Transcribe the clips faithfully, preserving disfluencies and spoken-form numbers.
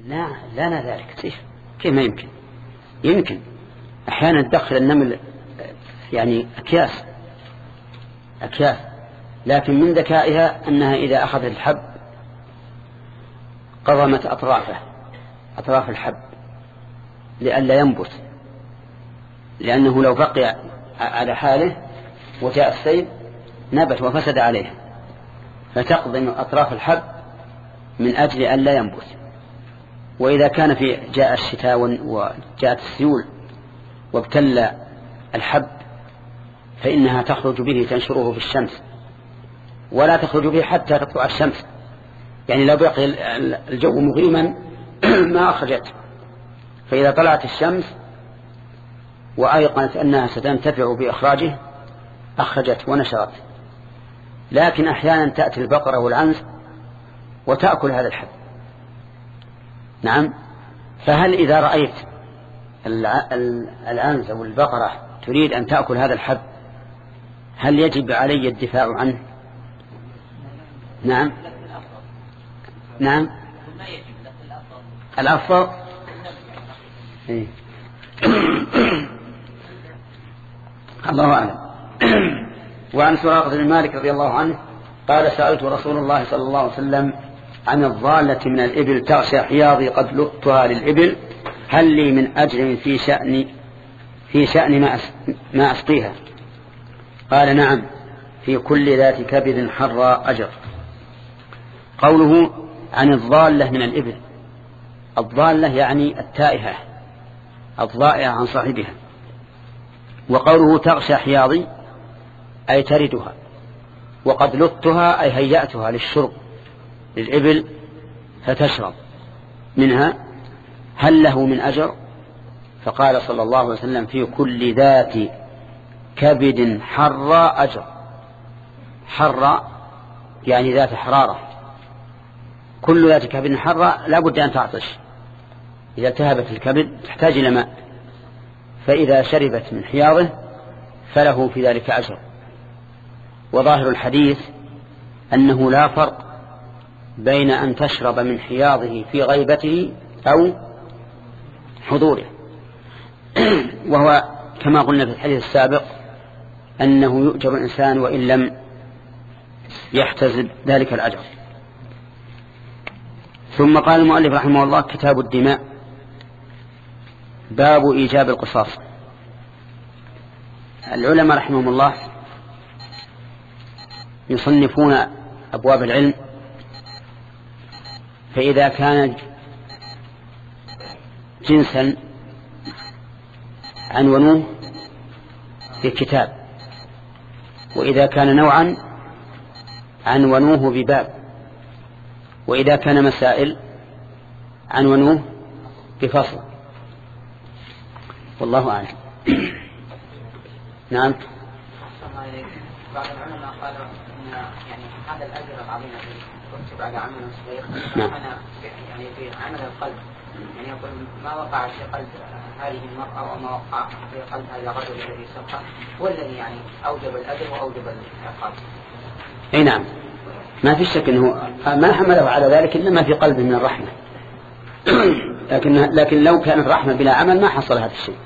لا لا ذلك كيف كيف ما يمكن؟ يمكن أحيانا تدخل النمل يعني أكياس أكياس، لكن من ذكائها أنها إذا أخذت الحب قضمت أطرافه أطراف الحب لئلا ينبت، لأنه لو بقي على حاله وجاء السيل نبت وفسد عليه، فتقضم أطراف الحب من أجل أن لا ينبت. وإذا كان في جاء الشتاء وجاءت السيول وابتل الحب فإنها تخرج به تنشره في الشمس، ولا تخرج به حتى تطلع الشمس، يعني لو بقي الجو مغيما ما أخرجت، فإذا طلعت الشمس وأيقنت أنها ستنتفع بإخراجه أخرجت ونشرت. لكن أحيانا تأتي البقرة والعنز وتأكل هذا الحب. نعم. فهل إذا رأيت العنز أو البقرة تريد أن تأكل هذا الحب هل يجب علي الدفاع عنه؟ نعم نعم الأفضل. الله أعلم. وعن سراقة بن مالك رضي الله عنه قال سألت رسول الله صلى الله عليه وسلم عن الضالة من الإبل تغشى حياضي قد لطها للإبل هل لي من أجر في شأن في شأن ما ما أسقيها؟ قال نعم في كل ذات كبد حر أجر. قوله عن الضالة من الإبل، الضالة يعني التائهة الضائعة عن صاحبها. وقوله تغشى حياضي أي تردها، وقد لطها أي هيأتها للشرب للإبل فتشرب منها هل له من أجر؟ فقال صلى الله عليه وسلم في كل ذات كبد حر أجر. حر يعني ذات حرارة، كل ذات كبد حر لا بد أن تعطش، إذا التهبت الكبد تحتاج إلى ماء، فإذا شربت من حياضه فله في ذلك أجر. وظاهر الحديث أنه لا فرق بين أن تشرب من حياضه في غيبته أو حضوره، وهو كما قلنا في الحديث السابق أنه يؤجر الإنسان وإن لم يحتزب ذلك الأجر. ثم قال المؤلف رحمه الله كتاب الدماء باب إيجاب القصاص. العلماء رحمهم الله يصنفون أبواب العلم، فإذا كان جنسا عنونوه في كتاب، وإذا كان نوعا عنونوه بباب، وإذا كان مسائل عنونوه بفصل، والله أعلم. نعم. بعض العلماء قالوا ان يعني هذا الاجر العظيم الذي يكتب على عمل صغير يعني في عمل القلب، يعني يقول ما وقع في قلب هذه المرأة وما وقع في قلب هذا الرجل الذي سبقه هو الذي يعني اوجب الاجر واوجب العقاب. اي نعم، ما في شك انه ما حمله على ذلك انما في قلبه من الرحمه. لكن لكن لو كان الرحمه بلا عمل ما حصل هذا الشيء.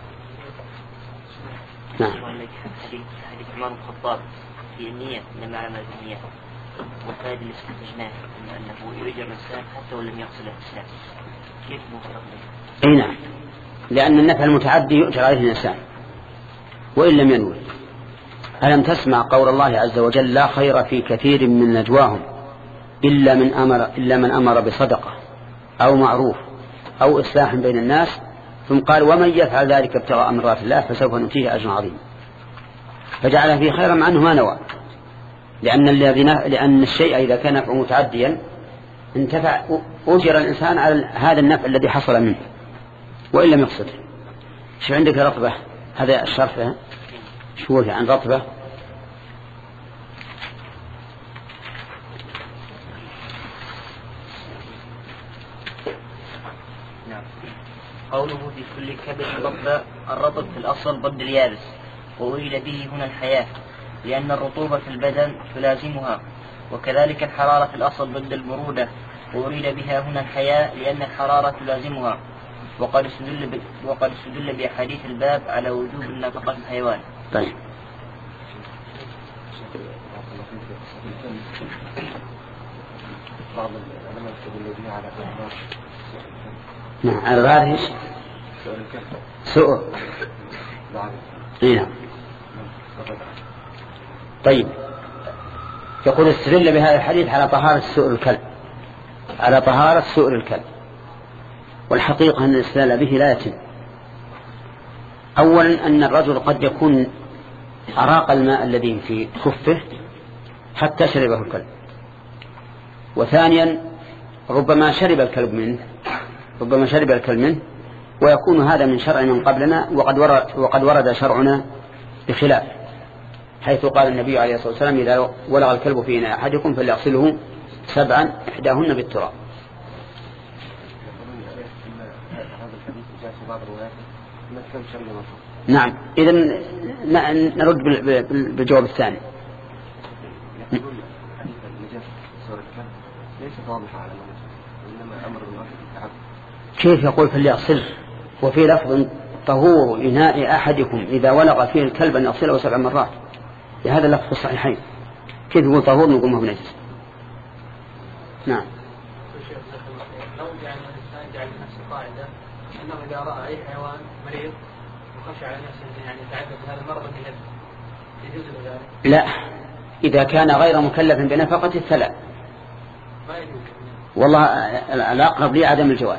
نعم. حديث عمر الخطاب في النية إنما عمل بالنية، والفائدة اللي استخرجناه أنه يؤجر الإنسان حتى ولم يقصد الإسلام، كيف مفرق؟ أي نعم، لأن النفع المتعدي يؤجر عليه الإنسان وإن لم ينوي. ألم تسمع قول الله عز وجل لا خير في كثير من نجواهم إلا من أمر إلا من أمر بصدقة أو معروف أو إصلاح بين الناس، ثم قال ومن يفعل ذلك ابتغاء مرضات الله فسوف نؤتيه أجرا عظيما. فجعل فيه خيرا مع أنه ما نوى، لأن الذي لأن الشيء إذا كان نفعه متعديا انتفع أجر الإنسان على هذا النفع الذي حصل منه وإن لم يقصده. شو عندك رطبة؟ هذا الشرح شو عن رطبة؟ قوله في كل كبد رطب، الرطب في الأصل ضد اليابس، وأريد به هنا الحياة لأن الرطوبة في البدن تلازمها، وكذلك الحرارة في الأصل ضد البرودة وأريد بها هنا الحياة لأن الحرارة تلازمها، وقد استدل وقد استدل بأحاديث الباب على وجوب نفقة الحيوان. طيب. بعض العلماء يستدل بها على غرار. نعم، على غرار ايش؟ سؤر. نعم. طيب، يقول استدل بهذا الحديث على طهارة سؤر الكلب، على طهارة سؤر الكلب. والحقيقة أن الاستدلال به لا يتم. أولا أن الرجل قد يكون أراق الماء الذي في خفه حتى شربه الكلب. وثانيا ربما شرب الكلب منه ربما شرب الكلب منه ويكون هذا من شرع من قبلنا، وقد ورد, وقد ورد شرعنا بخلاف، حيث قال النبي عليه الصلاة والسلام إذا ولغ الكلب في إناء أحدكم فليغسله سبعا إحداهن بالتراب. نعم، إذن نرد بالجواب الثاني. كيف يقول فليغسله وفي لفظ طهور إناء أحدكم إذا ولغ فيه الكلب أن يغسله سبع مرات؟ هذا لفظ الصحيحين، كيف يقول طهور نقول ما هو نجس؟ نعم. لو جعل الإنسان جعل لنفسه قاعدة أنه إذا رأى أي حيوان مريض وخشى على نفسه يعني تعدد هذا المرض من يجوز ذلك؟ لا، إذا كان غير مكلف بنفقة فلا. ما يجوز. والله الأقرب لي عدم الجواز.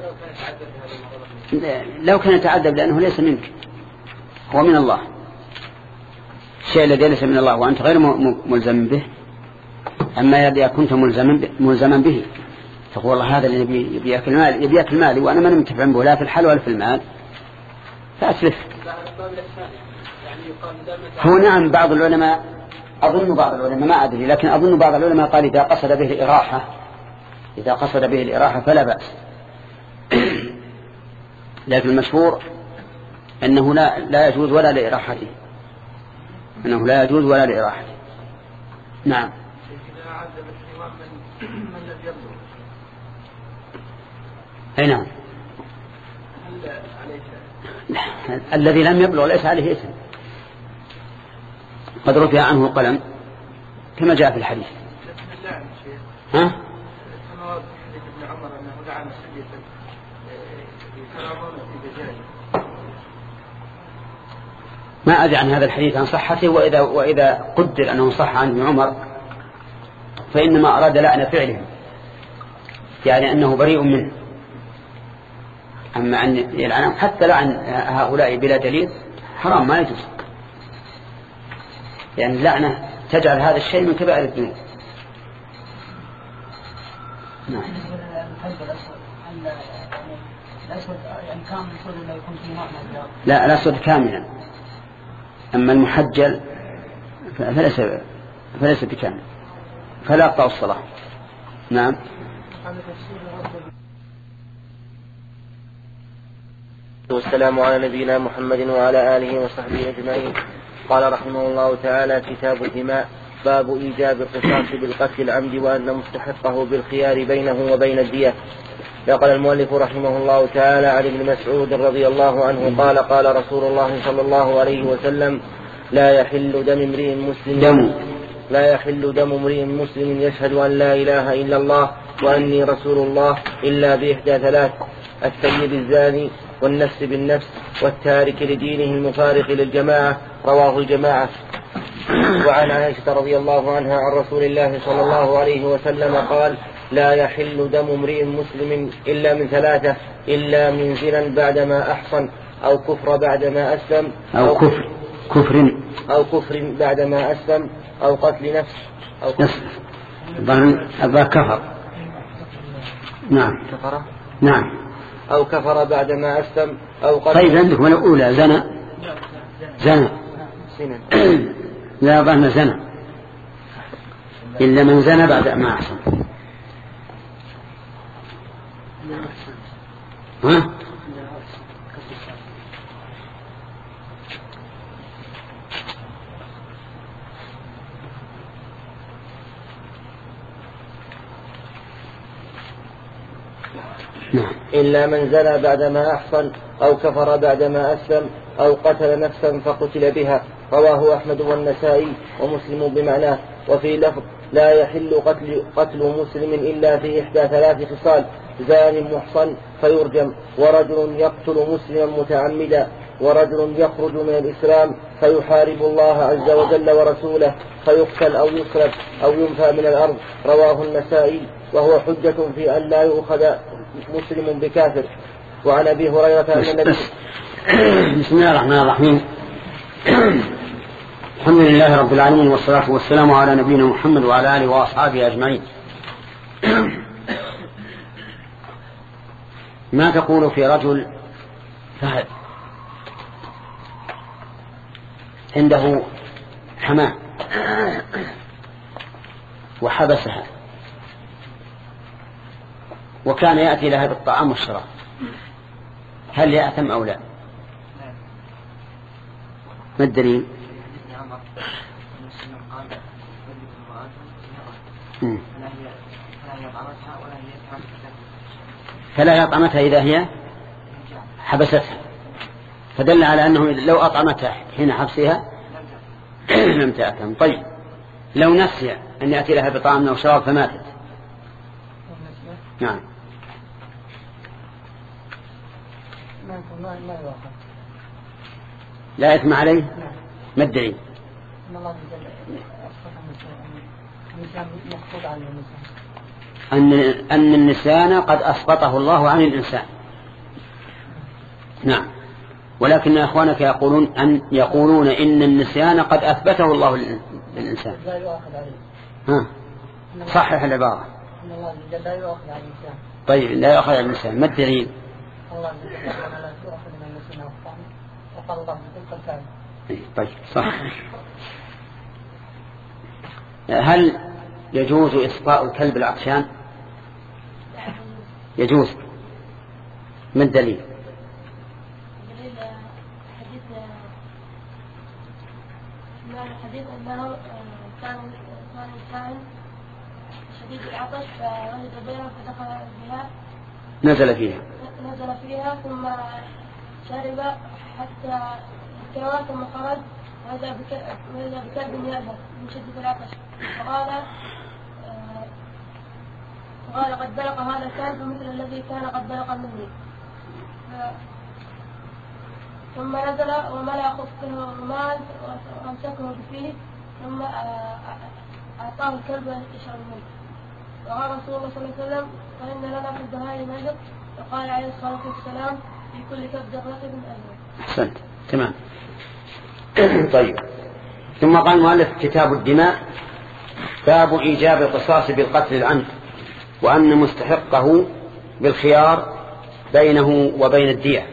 لو كان يتعذب لأنه ليس منك، هو من الله. الشيء الذي ليس من الله وأنت غير ملزم به، أما إذا كنت ملزما به تقول والله هذا اللي يبي يأكل مالي يبي يأكل مالي وأنا ما متفع به لا في الحل ولا في المال، فأسلف. هو نعم، بعض العلماء أظن بعض العلماء ما أدري، لكن أظن بعض العلماء قال إذا قصد به الإراحة إذا قصد به الإراحة فلا بأس. لكن المشهور أنه لا, لا يجوز ولا لإراحته، أنه لا يجوز ولا لإراحته. نعم. أي نعم. الذي لم يبلغ ليس عليه إثم، قد رفع عنه القلم كما جاء في الحديث. ها؟ ما أدري عن هذا الحديث عن صحته، وإذا, وإذا قدر أنه صح عن ابن عمر فإنما أراد لعن فعله، يعني أنه بريء منه. أما أن يلعنهم حتى لعن هؤلاء بلا دليل حرام، ما يجوز. يعني اللعنة تجعل هذا الشيء من كبائر الذنوب. نعم. لا، الأسود كاملا، أما المحجل فليس فليس بكامل، فلا يقطع الصلاة. نعم. والسلام على نبينا محمد وعلى آله وصحبه أجمعين. قال رحمه الله تعالى: كتاب الدماء. باب إيجاب القصاص بالقتل العمد وأن مستحقه بالخيار بينه وبين الدية. قال المؤلف رحمه الله تعالى: عن ابن مسعود رضي الله عنه قال: قال رسول الله صلى الله عليه وسلم: لا يحل دم امرئ مسلم دم لا يحل دم امرئ مسلم يشهد أن لا إله إلا الله وأني رسول الله إلا بإحدى ثلاث: السيد الزاني، والنفس بالنفس، والتارك لدينه المفارق للجماعة. رواه الجماعة. وعن عائشة رضي الله عنها عن رسول الله صلى الله عليه وسلم قال: لا يحل دم امرئ مسلم إلا من ثلاثة: إلا من زنا بعدما أحصن، أو كفر بعدما أسلم، أو, أو كفر كفر أو كفر بعدما أسلم، أو قتل نفس أو نفس أبا كفر. نعم. كفر. نعم. أو كفر بعدما أسلم، أو قتل. طيب، عندكم الأولى زنا زنا لا ظن زنا إلا من زنا بعد ما أحسن. ها؟ نعم. إلا من زنى بعدما أحصن أو كفر بعدما أسلم أو قتل نفسا فقتل بها. رواه أحمد والنسائي ومسلم بمعناه. وفي لفظ لا يحل قتل, قتل مسلم إلا في إحدى ثلاث خصال: زان محصن فيرجم، ورجل يقتل مسلما متعمدا، ورجل يخرج من الإسلام فيحارب الله عز وجل ورسوله فيقتل أو يصلب أو ينفى من الأرض. رواه النسائي وهو حجة في أن لا يؤخذ مسلم بكافر. وعن أبي هريرة أن النبي بسم الله الرحمن الرحيم. الحمد لله رب العالمين، والصلاة والسلام على نبينا محمد وعلى آله وأصحابه أجمعين. ما تقول في رجل فهد عنده حمام وحبسها وكان يأتي لها بالطعام والشراب، هل يأثم أو لا؟ ما الدليل؟ فلا يطعمتها إذا هي حبستها، فدل على أنه لو أطعمتها حين حبسها لم تأثم. طيب لو نسي أن يأتي لها بطعام أو شراب فماتت، نعم لا إثم عليه. ما الدليل؟ أن أن النسيان قد أسقطه الله عن الإنسان. نعم، ولكن أخوانك يقولون أن يقولون إن النسيان قد أثبته الله للإنسان. ها صحح العبارة. طيب لا يؤخذ على الإنسان، ما الدليل؟ طيب صح. هل يجوز إسقاء الكلب العطشان؟ يجوز. ما الدليل؟ الحديث أنه كان إنسان شديد العطش فوجد بئرا فدخل بها نزل فيها نزل فيها ثم شرب حتى كوى ثم خرج وإذا بكلب يذهب من شدة العطش فقال قال قد بلغ هذا الكلب مثل الذي كان قد بلغ مني. ثم نزل وملأ خفه ماء وامسكه بفيه ثم أعطاه الكلب يشرب منه. وقال رسول الله صلى الله عليه وسلم فإن لنا في البهائم أجر، وقال عليه الصلاة والسلام في كل كبد رطب أجر. أحسنت تمام. طيب ثم قال المؤلف كتاب الدماء باب إيجاب القصاص بالقتل العمد وأن مستحقه بالخيار بينه وبين الدية.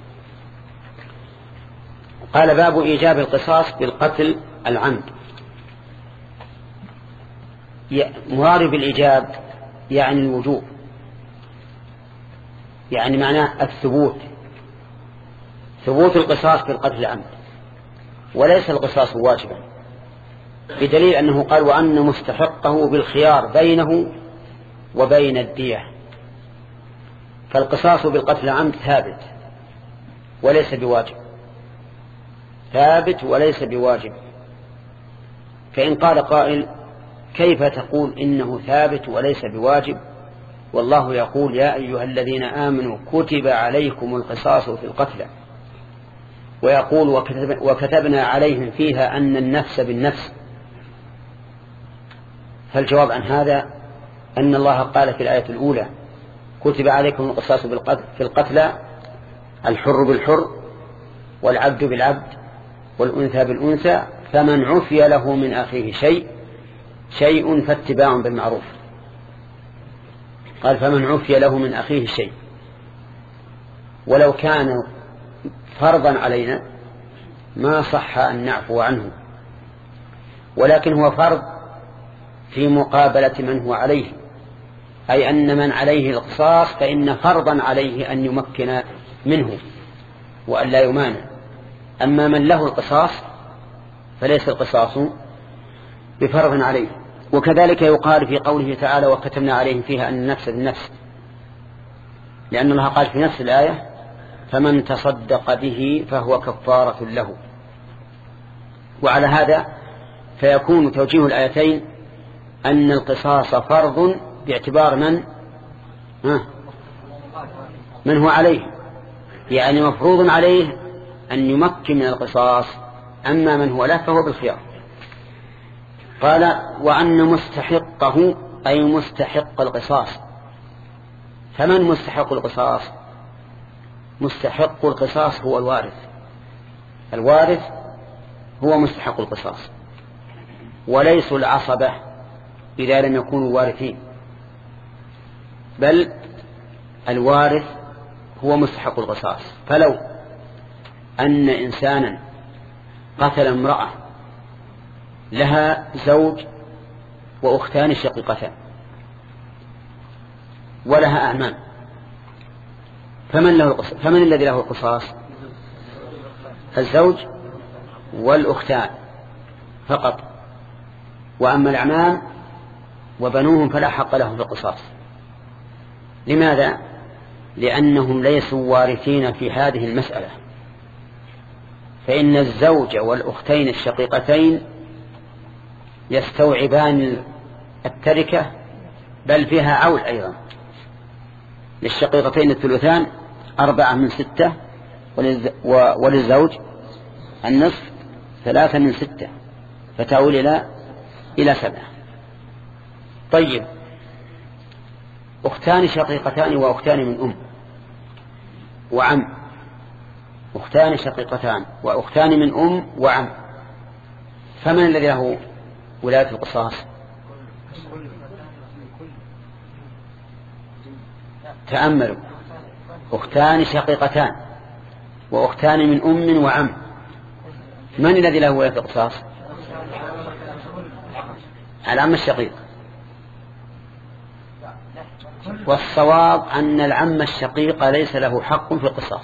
قال باب إيجاب القصاص بالقتل العمد. مراد بالإيجاب يعني الوجوب، يعني معناه الثبوت، ثبوت القصاص بالقتل العمد، وليس القصاص واجبا، بدليل أنه قال وأن مستحقه بالخيار بينه وبين الدية. فالقصاص بالقتل العمد ثابت وليس بواجب، ثابت وليس بواجب. فإن قال قائل كيف تقول إنه ثابت وليس بواجب والله يقول يا أيها الذين آمنوا كتب عليكم القصاص في القتلى، ويقول وكتبنا عليهم فيها أن النفس بالنفس. فالجواب عن هذا أن الله قال في الآية الأولى كتب عليكم القصاص في القتلى الحر بالحر والعبد بالعبد والأنثى بالأنثى فمن عفي له من أخيه شيء شيء فاتباع بالمعروف. قال فمن عفي له من أخيه شيء، ولو كان فرضا علينا ما صح أن نعفو عنه، ولكن هو فرض في مقابلة من هو عليه، أي أن من عليه القصاص فإن فرضا عليه أن يمكن منه وأن لا يمانع. أما من له القصاص فليس القصاص بفرض عليه. وكذلك يقال في قوله تعالى وكتبنا عليهم فيها أن النفس بالنفس، لأن الله قال في نفس الآية فمن تصدق به فهو كفارة له. وعلى هذا فيكون توجيه الآيتين أن القصاص فرض باعتبار من من هو عليه، يعني مفروض عليه أن يمكن من القصاص، أما من هو له فهو بالخيار. قال وأن مستحقه أي مستحق القصاص. فمن مستحق القصاص؟ مستحق القصاص هو الوارث. الوارث هو مستحق القصاص، وليسوا العصبة إذا لم يكونوا وارثين، بل الوارث هو مستحق القصاص. فلو أن إنسانا قتل امرأة لها زوج وأختان شقيقتان ولها أعمام، فمن, له القصاص؟ فمن الذي له القصاص؟ الزوج والأختان فقط، وأما الأعمام وبنوهم فلا حق لهم في القصاص. لماذا؟ لأنهم ليسوا وارثين في هذه المسألة، فإن الزوج والأختين الشقيقتين يستوعبان التركة، بل فيها عول أيضا. للشقيقتين الثلثان، أربعة من ستة، وللزوج النصف، ثلاثة من ستة، فتعول إلى إلى سبعة. طيب، أختان شقيقتان وأختان من أم وعم، أختان شقيقتان وأختان من أم وعم، فمن الذي له ولاية القصاص؟ تأملوا، أختان شقيقتان وأختان من أم وعم، من الذي له ولاية القصاص؟ العم الشقيق. والصواب أن العم الشقيق ليس له حق في القصاص،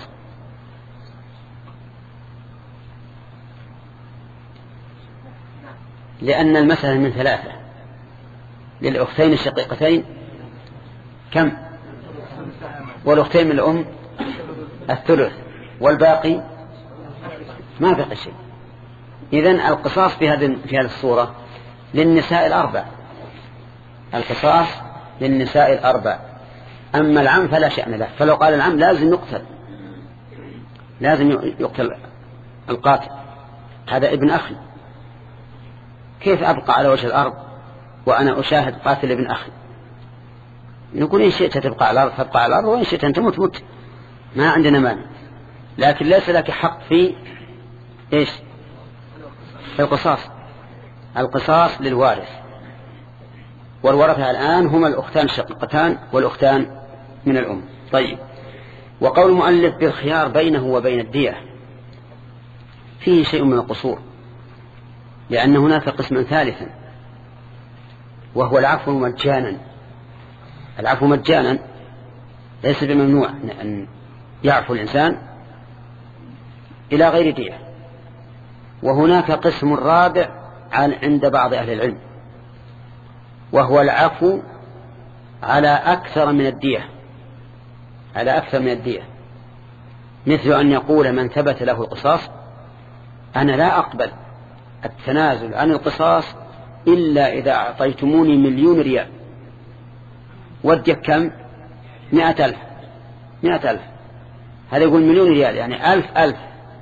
لأن المسألة من ثلاثة. للأختين الشقيقتين كم؟ والأختين من الأم الثلث، والباقي ما بقي شيء. إذن القصاص في هذه في هذه الصورة للنساء الأربع، القصاص للنساء الأربع. أما العم فلا شأن له، فلو قال العم لازم يقتل، لازم يقتل القاتل، هذا ابن أخي، كيف أبقى على وجه الأرض وأنا أشاهد قاتل ابن أخي؟ نقول إن شئت تبقى على الأرض تبقى على الأرض، وإن شئت أن تموت موت، ما عندنا مانع. لكن ليس لك حق في إيش؟ في القصاص. القصاص للوارث، والورثة الآن هما الأختان الشقيقتان والأختان من الأم. طيب، وقول المؤلف بالخيار بينه وبين الدية فيه شيء من القصور، لأن هناك قسما ثالثا وهو العفو مجانا. العفو مجانا ليس بممنوع أن يعفو الإنسان إلى غير دية. وهناك قسم رابع عند بعض أهل العلم، وهو العفو على أكثر من الدية، على أكثر من الدية، مثل أن يقول من ثبت له القصاص أنا لا أقبل التنازل عن القصاص إلا إذا أعطيتموني مليون ريال. وديك كم؟ مئة ألف. مئة ألف هذا يقول مليون ريال، يعني ألف ألف.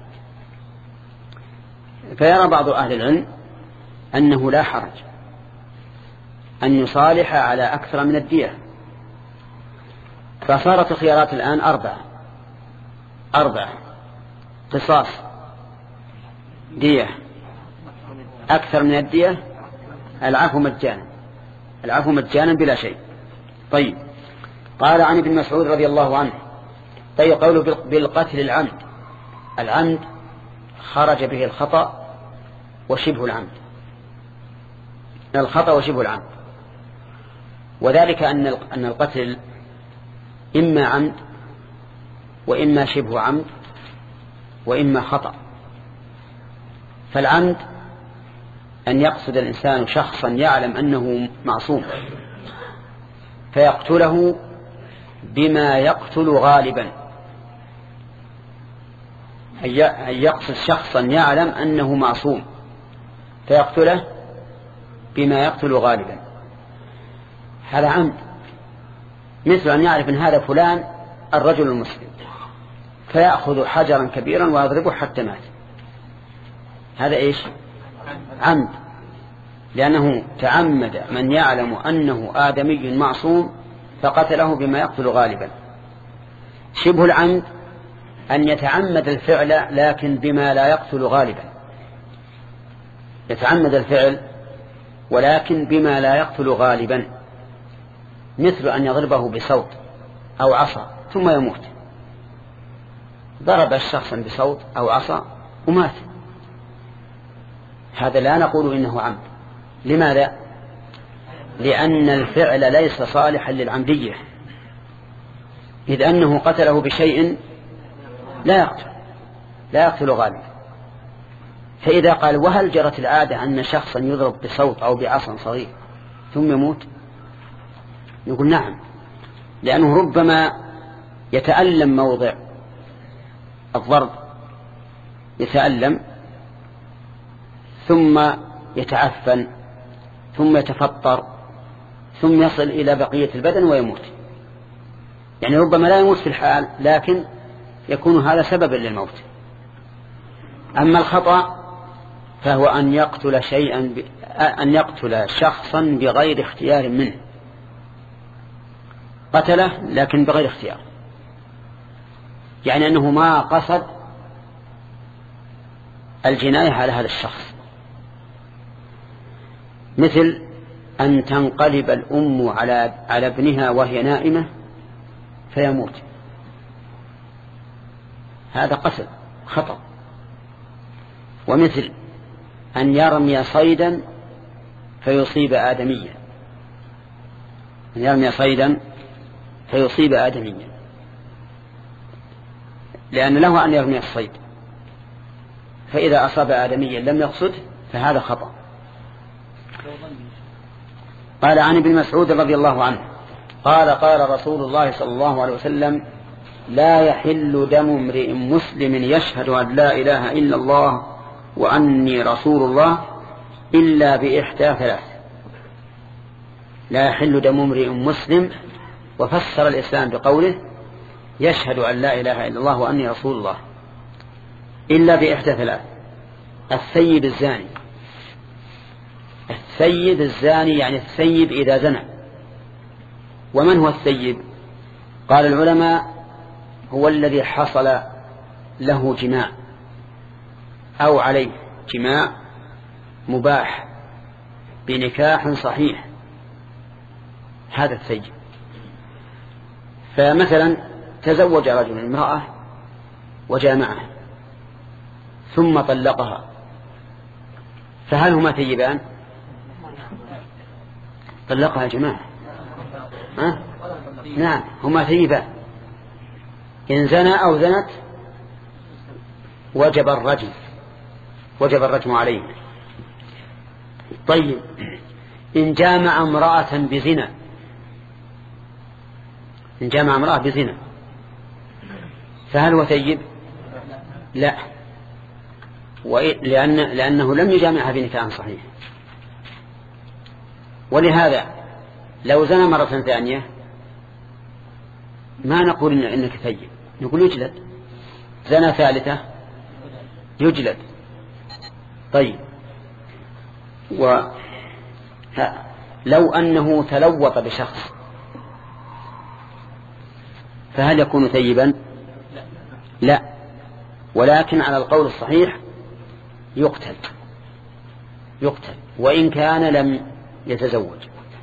فيرى بعض أهل العلم أنه لا حرج أن يصالح على أكثر من الدية. فصارت الخيارات الآن أربعة أربعة قصاص، دية، أكثر من الدية، العفو مجانا. العفو مجانا بلا شيء. طيب، قال عن ابن مسعود رضي الله عنه، طيب قوله بالقتل العمد، العمد خرج به الخطأ وشبه العمد، الخطأ وشبه العمد، وذلك أن أن القتل إما عمد وإما شبه عمد وإما خطأ. فالعمد أن يقصد الإنسان شخصا يعلم أنه معصوم فيقتله بما يقتل غالبا، أن يقصد شخصا يعلم أنه معصوم فيقتله بما يقتل غالبا، هذا عمد. مثل أن يعرف أن هذا فلان الرجل المسلم فيأخذ حجرا كبيرا ويضربه حتى مات، هذا إيش؟ عمد، لأنه تعمد من يعلم أنه آدمي معصوم فقتله بما يقتل غالبا. شبه العمد أن يتعمد الفعل لكن بما لا يقتل غالبا، يتعمد الفعل ولكن بما لا يقتل غالبا، مثل أن يضربه بصوت أو عصا ثم يموت. ضرب الشخص بصوت أو عصا ومات، هذا لا نقول إنه عمد. لماذا؟ لأن الفعل ليس صالحا للعمدية، إذ أنه قتله بشيء لا يقتل لا يقتل غالبا. فإذا قال وهل جرت العادة أن شخصا يضرب بصوت أو بعصا صغير ثم يموت؟ يقول نعم، لأنه ربما يتألم موضع الضرب، يتألم ثم يتعفن ثم يتفطر ثم يصل إلى بقية البدن ويموت. يعني ربما لا يموت في الحال لكن يكون هذا سببا للموت. أما الخطأ فهو أن يقتل شيئا ب... أن يقتل شخصا بغير اختيار منه، قتله لكن بغير اختيار، يعني أنه ما قصد الجناية على هذا الشخص. مثل أن تنقلب الأم على على ابنها وهي نائمة فيموت، هذا قتل خطأ. ومثل أن يرمي صيدا فيصيب آدميا، أن يرمي صيدا فيصيب آدميا، لأن له أن يرمي الصيد، فإذا أصاب آدميا لم يقصد فهذا خطأ. قال عن ابن مسعود رضي الله عنه قال قال رسول الله صلى الله عليه وسلم لا يحل دم امرئ مسلم يشهد أن لا إله إلا الله وأني رسول الله إلا بإحدى ثلاث. لا يحل دم امرئ مسلم، وفسر الإسلام بقوله يشهد أن لا إله إلا الله وأني رسول الله إلا بإحدى ثلاث: الثيب الزاني. الثيب الزاني يعني الثيب إذا زنى. ومن هو الثيب؟ قال العلماء هو الذي حصل له جماع أو عليه جماع مباح بنكاح صحيح، هذا الثيب. فمثلا تزوج رجل امرأة وجامعها ثم طلقها، فهل هما ثيبان؟ طلقها جماعة، ها؟ نعم هما ثيبان. إن زنى أو زنت وجب الرجم، وجب الرجم عليه. طيب إن جامع امرأة بزنا، إن جامع امرأة بزنا فهل هو ثيب؟ لا، لأن لأنه لم يجامعها بنكاح صحيح. ولهذا لو زنى مرة ثانية ما نقول إن إنك ثيب، نقول يجلد. زنى ثالثة يجلد. طيب ولو أنه تلوط بشخص فهل يكون ثيبا؟ لا، ولكن على القول الصحيح يقتل يقتل وإن كان لم يتزوج،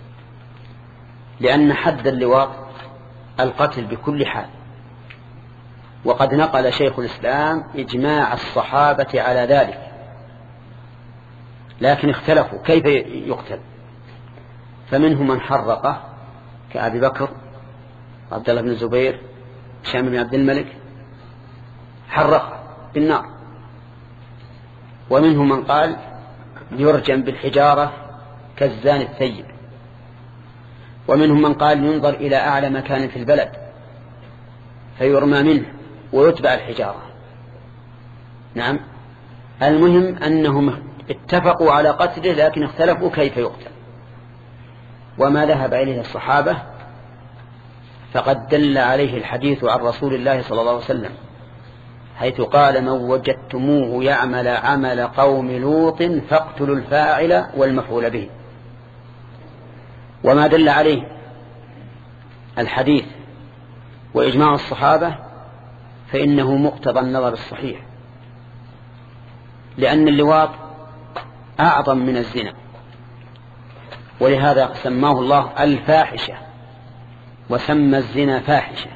لأن حد اللواط القتل بكل حال. وقد نقل شيخ الإسلام إجماع الصحابة على ذلك، لكن اختلفوا كيف يقتل. فمنهم من حرقه كأبي بكر، عبد الله بن الزبير، هشام بن عبد الملك، حرقه بالنار. ومنهم من قال يرجم بالحجارة كالزاني الثيب. ومنهم من قال ينظر إلى أعلى مكان في البلد فيرمى منه ويتبع الحجارة. نعم. المهم أنهم اتفقوا على قتله لكن اختلفوا كيف يقتل. وما ذهب إليه الصحابة فقد دل عليه الحديث عن رسول الله صلى الله عليه وسلم حيث قال: من وجدتموه يعمل عمل قوم لوط فاقتلوا الفاعل والمفعول به. وما دل عليه الحديث وإجماع الصحابة فإنه مقتضى النظر الصحيح، لأن اللواط أعظم من الزنا، ولهذا سماه الله الفاحشة وسمى الزنا فاحشة.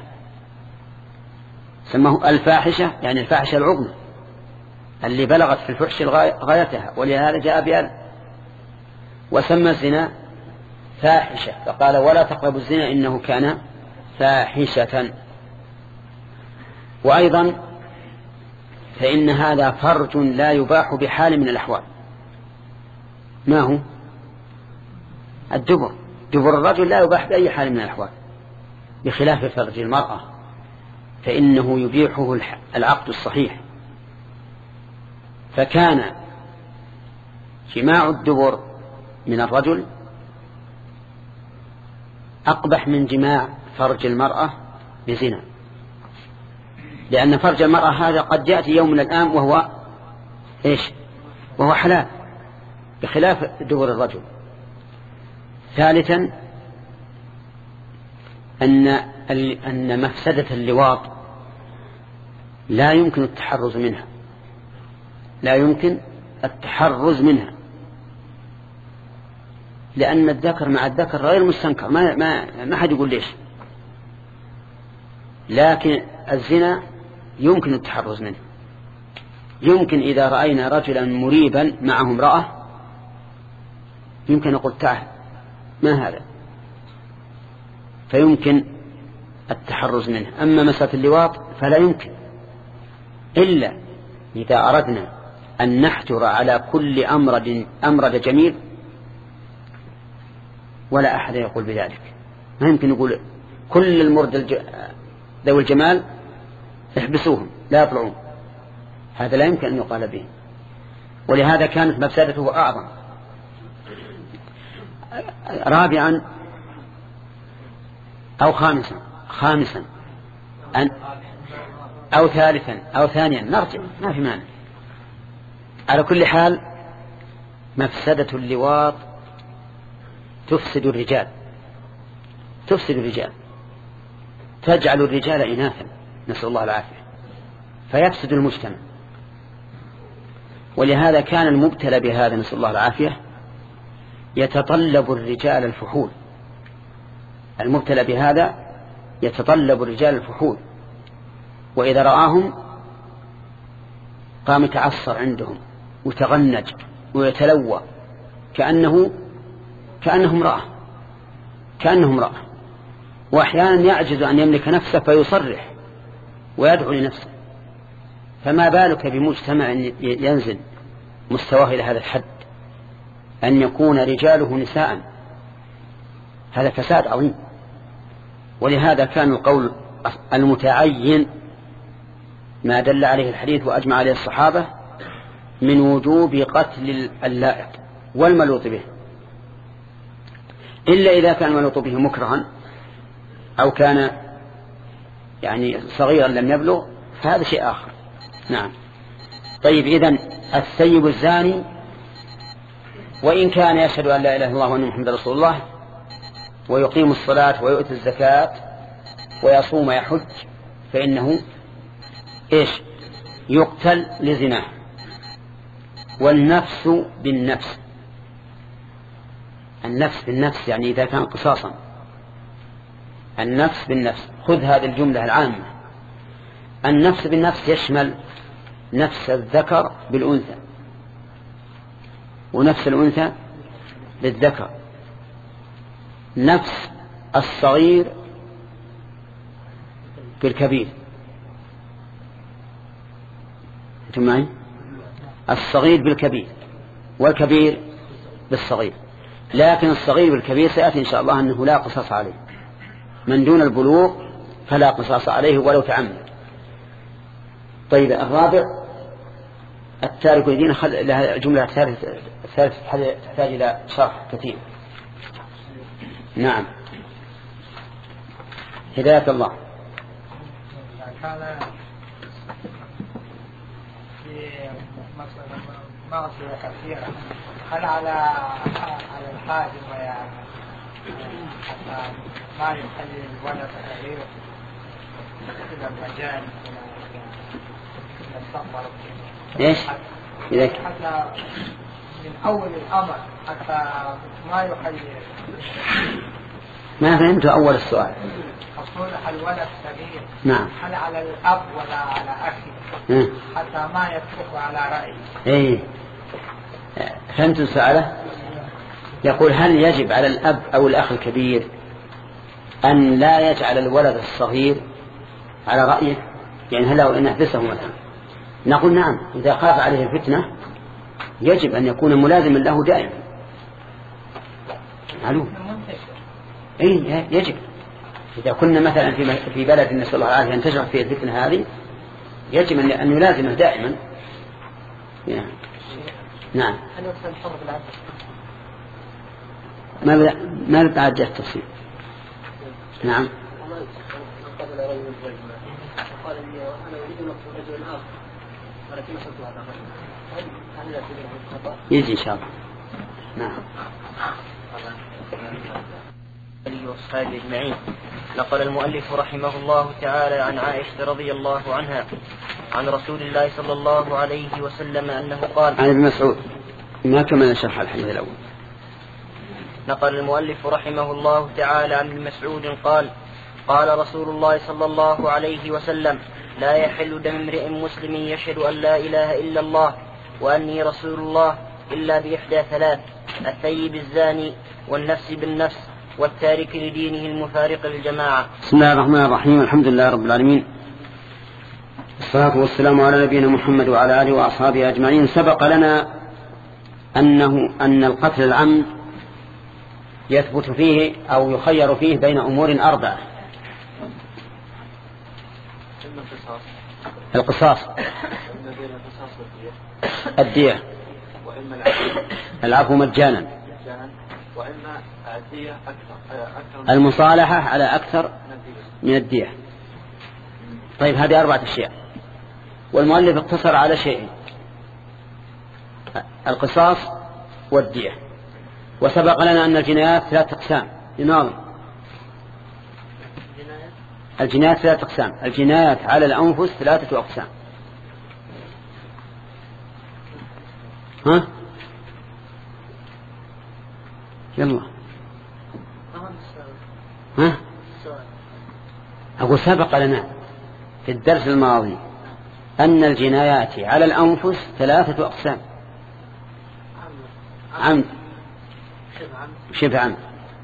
سماه الفاحشة يعني الفاحشة العظمى اللي بلغت في الفحش غايتها، ولهذا جاء بأل. وسمى الزنا فاحشة فقال: ولا تقربوا الزنا إنه كان فاحشة. وأيضا فإن هذا فرج لا يباح بحال من الأحوال. ما هو؟ الدبر. دبر الرجل لا يباح بأي حال من الأحوال، بخلاف فرج المرأة فإنه يبيحه العقد الصحيح. فكان جماع الدبر من الرجل أقبح من جماع فرج المرأة بزنا، لأن فرج المرأة هذا قد يأتي يوم من الآن وهو إيش؟ وهو حلال، بخلاف دبر الرجل. ثالثا أن أن مفسدة اللواط لا يمكن التحرز منها، لا يمكن التحرز منها، لأن الذكر مع الذكر غير مستنكر، ما ما ما حد يقول ليش. لكن الزنا يمكن التحرز منه. يمكن إذا رأينا رجلا مريبا معه امرأة يمكن نقول: تعال ما هذا، فيمكن التحرز منه. أما مسألة اللواط فلا يمكن، إلا إذا أردنا أن نحجر على كل أمرد أمرد جميل، ولا أحد يقول بذلك. ما يمكن يقول كل المرد الج... ذوي الجمال احبسوهم لا يطلعون، هذا لا يمكن أن يقال به. ولهذا كانت مفسدته أعظم. رابعا أو خامسا خامسا أن أو ثالثا أو ثانيا نرجع، ما في مانع. على كل حال مفسدة اللواط تفسد الرجال، تفسد الرجال، تجعل الرجال إناثا، نسأل الله العافية، فيفسد المجتمع. ولهذا كان المبتلى بهذا نسأل الله العافية يتطلب الرجال الفحول. المبتلى بهذا يتطلب الرجال الفحول، وإذا رآهم قام يتعصر عندهم ويتغنج ويتلوى كأنه كأنه امرأة كأنه امرأة وأحيانا يعجز أن يملك نفسه فيصرح ويدعو لنفسه. فما بالك بمجتمع ينزل مستواه إلى هذا الحد، أن يكون رجاله نساء، هذا فساد عظيم. ولهذا كان القول المتعين ما دل عليه الحديث وأجمع عليه الصحابة من وجوب قتل اللائق والملوط به، إلا إذا كان الملوط به مكرها أو كان يعني صغيرا لم يبلغ، فهذا شيء آخر. نعم. طيب، إذن السيب الزاني وإن كان يشهد أن لا إله إلا الله وأن محمد رسول الله ويقيم الصلاة ويؤتي الزكاة ويصوم ويحج فإنه إيش؟ يقتل لزناه. والنفس بالنفس، النفس بالنفس يعني إذا كان قصاصا، النفس بالنفس. خذ هذه الجملة العامة، النفس بالنفس يشمل نفس الذكر بالأنثى ونفس الأنثى بالذكر، نفس الصغير بالكبير. أنتم معي؟ الصغير بالكبير والكبير بالصغير، لكن الصغير بالكبير سيأتي إن شاء الله أنه لا قصاص عليه. من دون البلوغ فلا قصاص عليه ولو تعمد. طيب الرابع التارك لدينه خل... لها الجملة الثالثة تحتاج إلى شرح كثير. نعم هداية الله. كان في معصية كثيرة هل على على الحاكم يعني حتى ما يخلي الولد صغير إلى المجال إلى السفر إيش؟ إذا حتى من أول الأمر حتى ما يخلي. ما فهمت أول السؤال. أقول الولد صغير نعم هل على الأب ولا على أخي م. حتى ما يتركه على رأيه. إيه فهمت سؤاله. يقول هل يجب على الأب أو الأخ الكبير أن لا يجعل الولد الصغير على رأيه؟ يعني هل لو أن يحبسه مثلا؟ نقول نعم إذا خاف عليه الفتنة يجب أن يكون ملازما له دائما. معلوم إيه يجب. إذا كنا مثلا في في بلد نسأل الله العافية ينتشر فيه الفتنة هذه يجب أن يلازمه دائما. يعني. نعم ما بدا ما بدا جاء التفصيل. نعم قال إني أنا أريد أن أقتل رجلا آخر ولكن أصبت هذا الرجل هل يعتبره خطأ؟ يجي إن شاء الله. نعم. وأصحابه أجمعين. نقل المؤلف رحمه الله تعالى عن عائشة رضي الله عنها عن رسول الله صلى الله عليه وسلم أنه قال. عن ابن مسعود ما كمل شرح الحديث الأول. نقل المؤلف رحمه الله تعالى عن ابن مسعود قال قال رسول الله صلى الله عليه وسلم لا يحل دم امرئ مسلم يشهد أن لا إله إلا الله وأني رسول الله إلا بإحدى ثلاث: الثيب الزاني والنفس بالنفس والتارك لدينه المفارق للجماعة. بسم الله الرحمن الرحيم. الحمد لله رب العالمين، الصلاة والسلام على نبينا محمد وعلى آله وأصحابه أجمعين. سبق لنا أنه أن القتل العمد يثبت فيه أو يخير فيه بين أمور أربعة: القصاص، الدية، العفو مجانا، المصالحة على أكثر من الدية. طيب هذه أربعة أشياء، والمؤلف اقتصر على شيئين: القصاص والدية. وسبق لنا أن الجنايات ثلاث أقسام. لماذا؟ الجنايات ثلاث أقسام. الجنايات على الأنفس ثلاثة أقسام. ها؟ يلا ها؟ أقول سبق لنا في الدرس الماضي أن الجنايات على الأنفس ثلاثة أقسام: عمد، شبه عمد،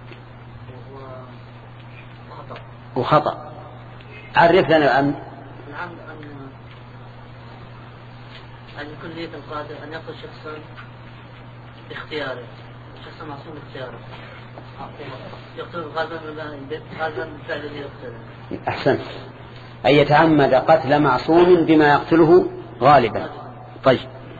وخطأ. عرف لنا العمد. العمد أن يكون نية القاتل أن يقتل شخصا باختياره، شخصا معصوم باختياره، يقتل غالبا غالبا بالفعل الذي يقتله. أحسنت، أن يتعمد قتل معصوم بما يقتله غالبا. طيب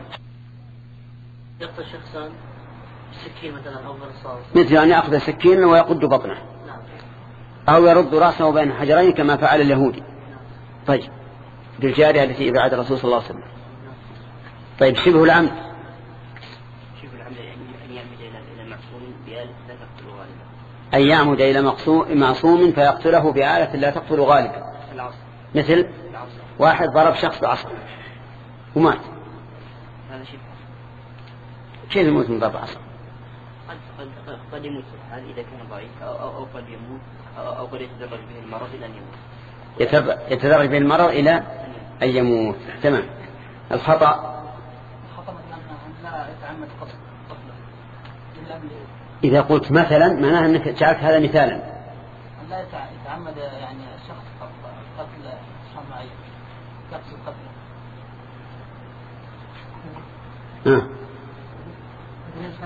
يقتل شخصا بسكين مثلا أو برصاص، مثل أن يأخذ سكينا ويقد بطنه، أو يرد رأسه بين حجرين كما فعل اليهودي. طيب بالجارية التي ابعد الرسول صلى الله عليه وسلم. طيب شبه العمد، شبه العمد أن يعمد إلى معصوم بآلة لا تقتل غالبا، أن يعمد إلى معصوم فيقتله بآلة لا تقتل غالبا. مثل واحد ضرب شخص بعصا ومات، هذا شبه. كيف يموت من ضرب عصا؟ قد يموت هذا إذا كان ضعيف، أو, أو, أو قد يموت، أو, أو قد يتدرج به المرض إلى أن يموت. يتدرج به المرض إلى أن يموت. تمام. الخطأ، الخطأ مثلا لا يتعمد قتله. إذا قلت مثلا معناها أنك جعلت هذا مثالا. لا يتعمد يعني شخص قتل شخص معين، يقصد قتله. آه.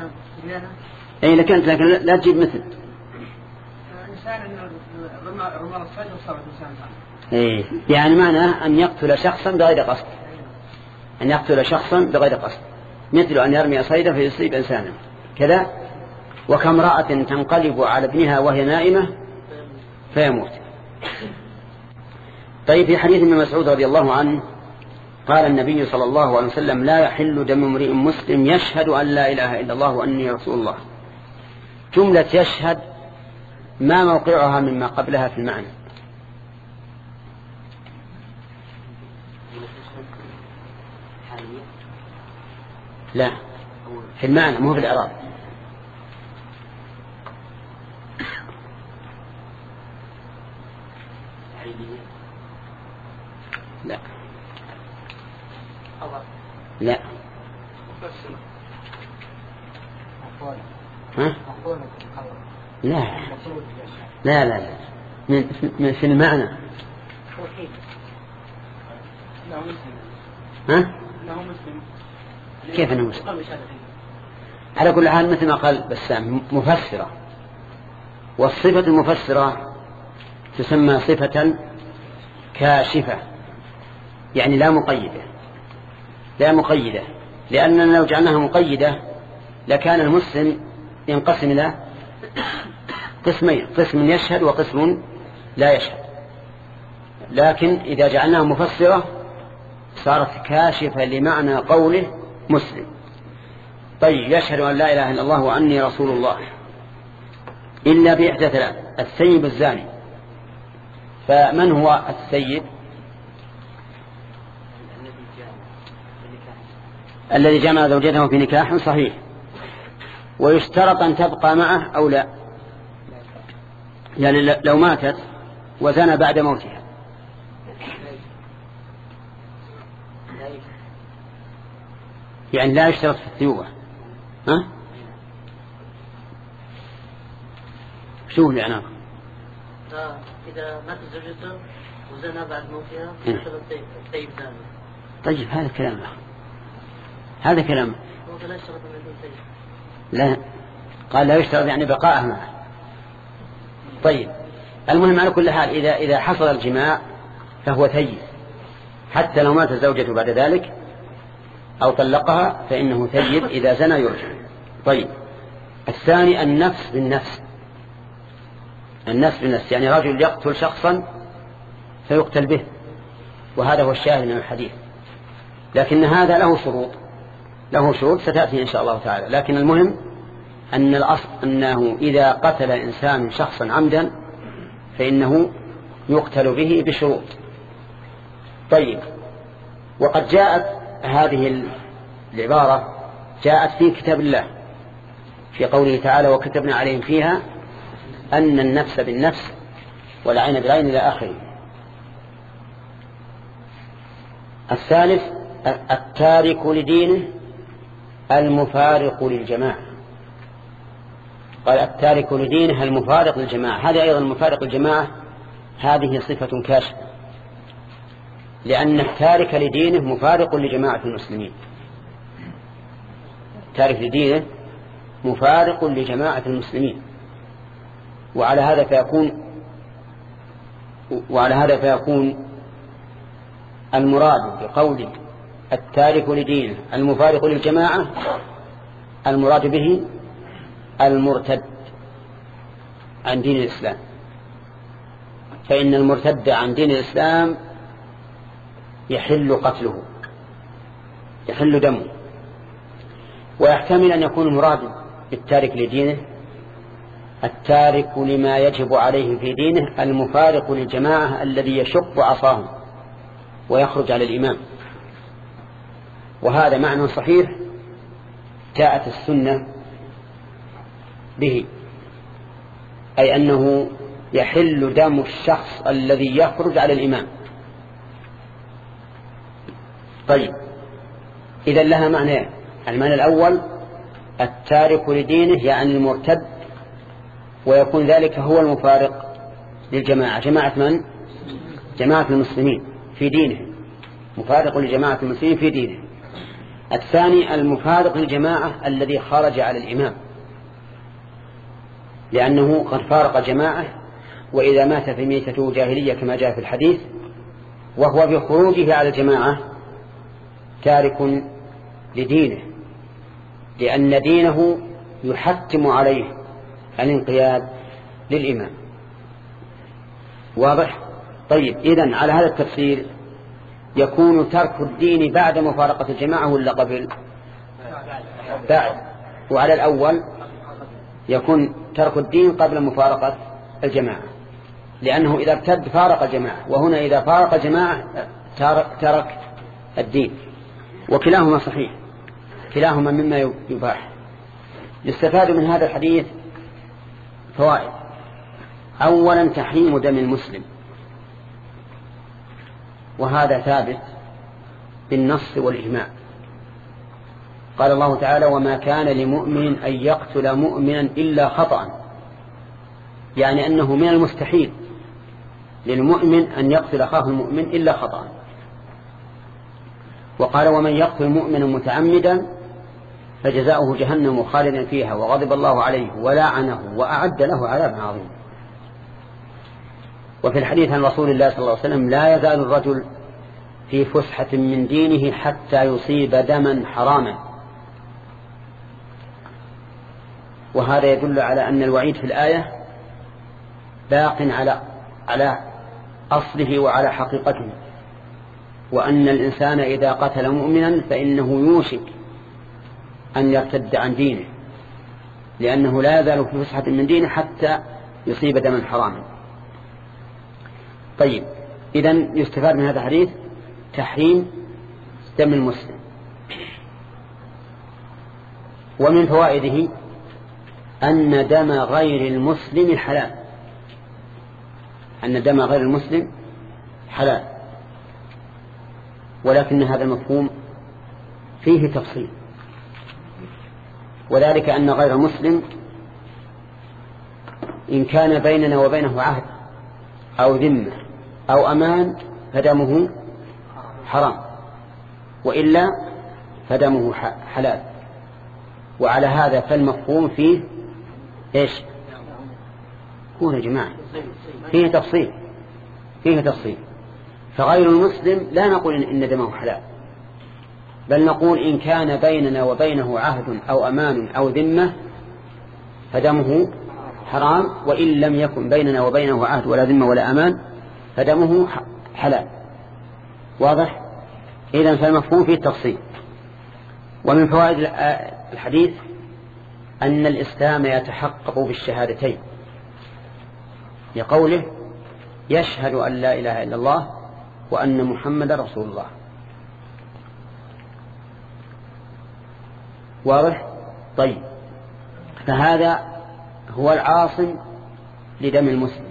أي لكنت لكن لا تجيب مثل. إنسان رمى إيه يعني معناه أن يقتل شخصا بغير قصد، أن يقتل شخصا بغير قصد، مثل أن يرمي صيدا فيصيب إنسانا كذا. وكامرأة تنقلب على ابنها وهي نائمة فيموت. طيب في حديث ابن مسعود رضي الله عنه قال النبي صلى الله عليه وسلم لا يحل دم امرئ مسلم يشهد أن لا إله إلا الله وأني رسول الله. جملة يشهد ما موقعها مما قبلها في المعنى؟ لا في المعنى مو في الإعراب. لا لا ها؟ لا لا لا لا من, من في المعنى. ها؟ كيف أنه مسلم؟ على كل حال مثل ما قال بسام مفسرة، والصفة المفسرة تسمى صفة كاشفة يعني لا مقيدة، لا مقيدة، لأننا لو جعلناها مقيدة لكان المسلم ينقسم إلى قسمين، قسم يشهد وقسم لا يشهد. لكن إذا جعلناها مفسرة صارت كاشفة لمعنى قوله مسلم. طيب يشهد أن لا إله إلا الله وأني رسول الله إلا بإحدى ثلاث: السيب الزاني. فمن هو السيب؟ الذي جمع زوجته في نكاح صحيح. ويشترط أن تبقى معه أو لا، يعني لو ماتت وزنى بعد موتها يعني لا يشترط في الثيوبة. ها؟ شوف لي أنا إذا مات زوجته وزنى بعد موتها يشترط الثيب زاني. طيب هذا كلام هذا كلام لا يشترط أن يكون ثيب. لا قال لا يشترط يعني بقاءه معه. طيب المهم على كل حال إذا إذا حصل الجماع فهو ثيب حتى لو مات زوجته بعد ذلك أو طلقها فإنه ثيب إذا زنى يرجع. طيب الثاني النفس بالنفس. النفس بالنفس يعني رجل يقتل شخصا فيقتل به، وهذا هو الشاهد من الحديث. لكن هذا له شروط، له شروط ستأتي إن شاء الله تعالى. لكن المهم أن الأصل أنه إذا قتل إنسان شخصا عمدا فإنه يقتل به بشروط. طيب وقد جاءت هذه العبارة جاءت في كتاب الله في قوله تعالى وكتبنا عليهم فيها أن النفس بالنفس والعين بالعين إلى آخره. الثالث التارك لدينه المفارق للجماعة. قال التارك لدينه المفارق للجماعة. هذا أيضا المفارق للجماعة هذه صفة كاشفة، لأن التارك لدينه مفارق لجماعة المسلمين. التارك لدينه مفارق لجماعة المسلمين، وعلى هذا فيكون وعلى هذا فيكون المراد بقول التارك لدينه المفارق للجماعة المراد به المرتد عن دين الإسلام، فإن المرتد عن دين الإسلام يحل قتله، يحل دمه. ويحتمل أن يكون المراد بالتارك لدينه التارك لما يجب عليه في دينه المفارق للجماعة الذي يشق عصاه ويخرج على الإمام. وهذا معنى صحيح جاءت السنة به، أي أنه يحل دم الشخص الذي يخرج على الإمام. طيب إذا لها معنى. المعنى الأول التارك لدينه يعني المرتد، ويكون ذلك هو المفارق للجماعة. جماعة من؟ جماعة المسلمين في دينه، مفارق لجماعة المسلمين في دينه. الثاني المفارق للجماعة الذي خرج على الإمام، لأنه قد فارق جماعة وإذا مات في ميتة جاهلية كما جاء في الحديث، وهو بخروجه على الجماعة تارك لدينه، لأن دينه يحتم عليه الانقياد للإمام. واضح؟ طيب، إذن على هذا التفسير يكون ترك الدين بعد مفارقة الجماعة ولا قبل؟ بعد. وعلى الأول يكون ترك الدين قبل مفارقة الجماعة، لأنه إذا ارتد فارق الجماعة، وهنا إذا فارق الجماعة ترك الدين. وكلاهما صحيح، كلاهما مما يباح. يستفاد من هذا الحديث فوائد. أولا تحريم دم المسلم، وهذا ثابت بالنص والإجماع. قال الله تعالى: وما كان لمؤمن أن يقتل مؤمنا إلا خطأ، يعني أنه من المستحيل للمؤمن أن يقتل أخاه المؤمن إلا خطأ. وقال: ومن يقتل مؤمنا متعمدا فجزاؤه جهنم خالدا فيها وغضب الله عليه ولعنه وأعد له عذابا عظيما. وفي الحديث عن رسول الله صلى الله عليه وسلم: لا يزال الرجل في فسحة من دينه حتى يصيب دما حراما. وهذا يدل على أن الوعيد في الآية باق على على أصله وعلى حقيقته، وأن الإنسان إذا قتل مؤمنا فإنه يوشك أن يرتد عن دينه، لأنه لا يزال في فسحة من دينه حتى يصيب دما حراما. طيب، إذن يستفاد من هذا الحديث تحريم دم المسلم. ومن فوائده أن دم غير المسلم حلال، أن دم غير المسلم حلال، ولكن هذا المفهوم فيه تفصيل، وذلك أن غير المسلم إن كان بيننا وبينه عهد أو ذمة أو أمان فدمه حرام، وإلا فدمه حلال. وعلى هذا فالمفهوم فيه إيش؟ هو يا جماعة فيه تفصيل، فيه تفصيل. فغير المسلم لا نقول إن دمه حلال، بل نقول إن كان بيننا وبينه عهد أو أمان أو ذمة فدمه حرام، وإن لم يكن بيننا وبينه عهد ولا ذمة ولا أمان فدمه حلال. واضح؟ إذن فالمفهوم فيه التفصيل. ومن فوائد الحديث أن الإسلام يتحقق بالشهادتين، لقوله: يشهد أن لا إله إلا الله وأن محمد رسول الله. واضح؟ طيب، فهذا هو العاصم لدم المسلم،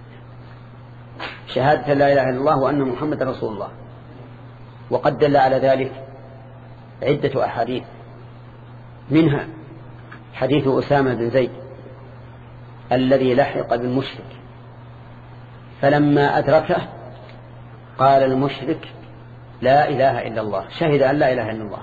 شهادة لا إله إلا الله وأن محمد رسول الله. وقد دل على ذلك عدة أحاديث، منها حديث أسامة بن زيد الذي لحق بالمشرك فلما أدركه قال المشرك: لا إله إلا الله، شهد أن لا إله إلا الله.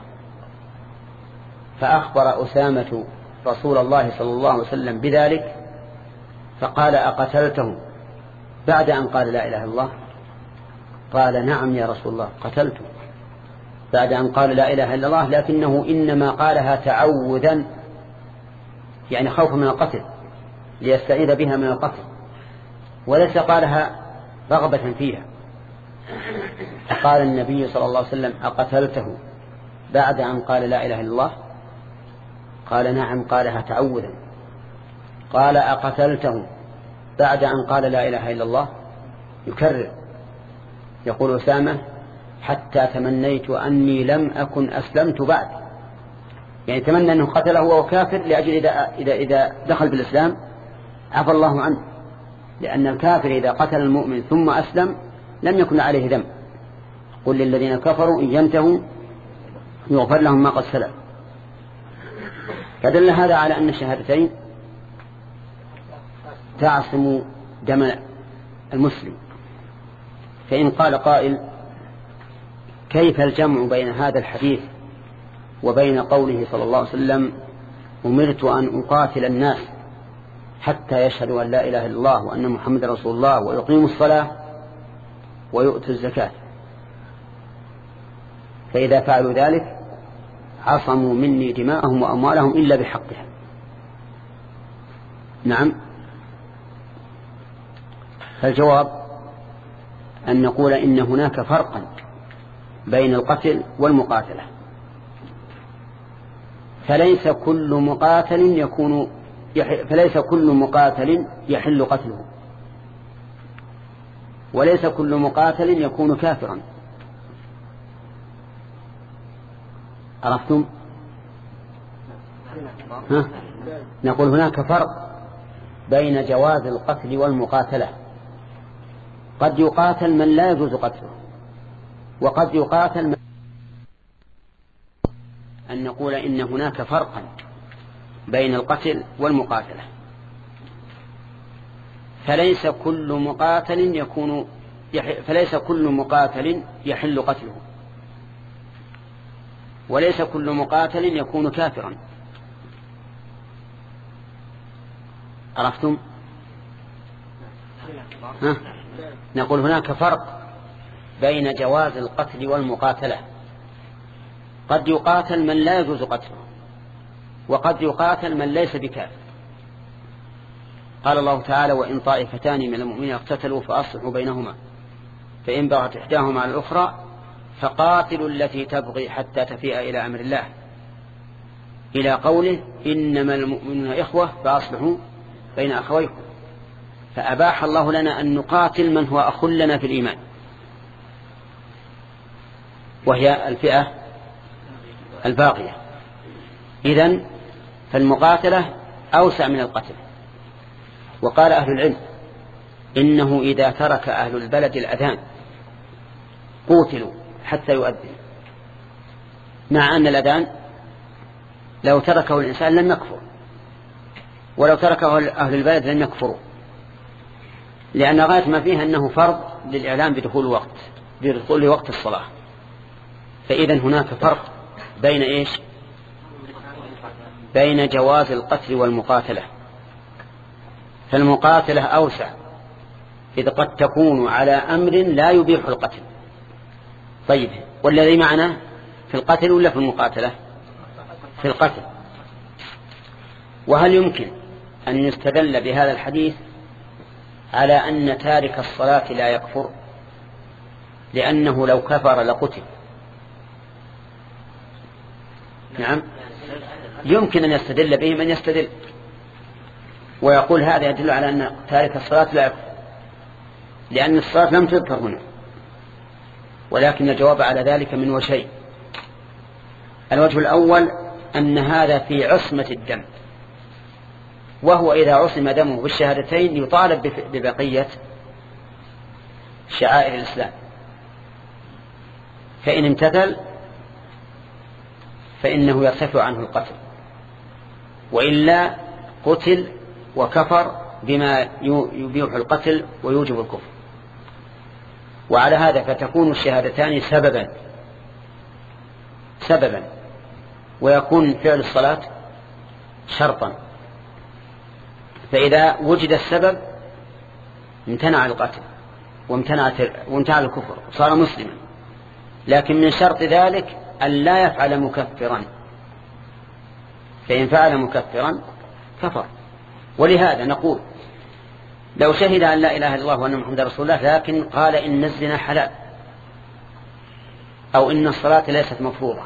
فأخبر أسامة رسول الله صلى الله عليه وسلم بذلك، فقال: أقتلته بعد أن قال لا إله إلا الله؟ قال: نعم يا رسول الله، قتلته بعد أن قال لا إله إلا الله، لكنه إنما قالها تعوذا، يعني خوفا من القتل، ليستعيذ بها من القتل، وليس قالها رغبة فيها. قال النبي صلى الله عليه وسلم: أقتلته بعد أن قال لا إله إلا الله؟ قال: نعم، قالها تعوذا. قال: أقتلته بعد أن قال لا إله إلا الله؟ يكرر. يقول أسامة: حتى تمنيت أني لم أكن أسلمت بعد، يعني تمنى أنه قتله وهو كافر لأجل إذا, إذا, إذا دخل بالإسلام عفى الله عنه، لأن الكافر إذا قتل المؤمن ثم أسلم لم يكن عليه ذنب. قل للذين كفروا إن ينتهوا يغفر لهم ما قد سلف. فدل هذا على أن الشهادتين تعصم دم المسلم. فإن قال قائل: كيف الجمع بين هذا الحديث وبين قوله صلى الله عليه وسلم: أمرت أن أقاتل الناس حتى يشهدوا أن لا إله إلا الله وأن محمد رسول الله ويقيموا الصلاة ويؤتوا الزكاة، فإذا فعلوا ذلك عصموا مني دماءهم وأموالهم إلا بحقها. نعم. فالجواب أن نقول إن هناك فرقا بين القتل والمقاتلة، فليس كل مقاتل يكون فليس كل مقاتل يحل قتله، وليس كل مقاتل يكون كافرا. عرفتم؟ ها؟ نقول هناك فرق بين جواز القتل والمقاتلة. قد يقاتل من لا يجوز قتله، وقد يقاتل من أن نقول إن هناك فرقا بين القتل والمقاتلة، فليس كل مقاتل يكون فليس كل مقاتل يحل قتله، وليس كل مقاتل يكون كافرا. عرفتم؟ ها؟ نقول هناك فرق بين جواز القتل والمقاتلة. قد يقاتل من لا يجوز قتله، وقد يقاتل من ليس بكافر. قال الله تعالى: وإن طائفتان من المؤمنين اقتتلوا فأصلحوا بينهما فإن بغت إحداهما على الأخرى فقاتلوا التي تبغي حتى تفيء إلى أمر الله، إلى قوله: إنما المؤمنون إخوة فأصلحوا بين أخويكم. فأباح الله لنا أن نقاتل من هو أخ لنا في الإيمان، وهي الفئة الباقية. إذن فالمقاتلة أوسع من القتل. وقال أهل العلم إنه إذا ترك أهل البلد الأذان قوتلوا حتى يؤذن، مع أن الأذان لو تركه الإنسان لم يكفر، ولو تركه أهل البلد لم يكفروا، لأن غاية ما فيه أنه فرض للإعلام بدخول وقت بدخول وقت الصلاة. فإذا هناك فرق بين إيش؟ بين جواز القتل والمقاتلة. فالمقاتلة أوسع، إذ قد تكون على أمر لا يبيح القتل. طيب، والذي معنا في القتل ولا في المقاتلة؟ في القتل. وهل يمكن أن يستدل بهذا الحديث على أن تارك الصلاة لا يكفر، لأنه لو كفر لقتل؟ نعم، يمكن أن يستدل به من يستدل ويقول هذا يدل على أن تارك الصلاة لا يكفر، لأن الصلاة لم تذكر هنا. ولكن الجواب على ذلك من وجهين. الوجه الأول أن هذا في عصمة الدم، وهو إذا عصم دمه بالشهادتين يطالب ببقية شعائر الإسلام، فإن امتثل فإنه يرتفع عنه القتل، وإلا قتل وكفر بما يبيح القتل ويوجب الكفر. وعلى هذا فتكون الشهادتان سببا سببا ويكون فعل الصلاة شرطا. فإذا وجد السبب امتنع القتل وامتنع الكفر وصار مسلما. لكن من شرط ذلك أن لا يفعل مكفرا، فإن فعل مكفرا كفر. ولهذا نقول لو شهد أن لا إله إلا الله وأن محمد رسول الله، لكن قال إن الزنا حلال أو إن الصلاة ليست مفروضة،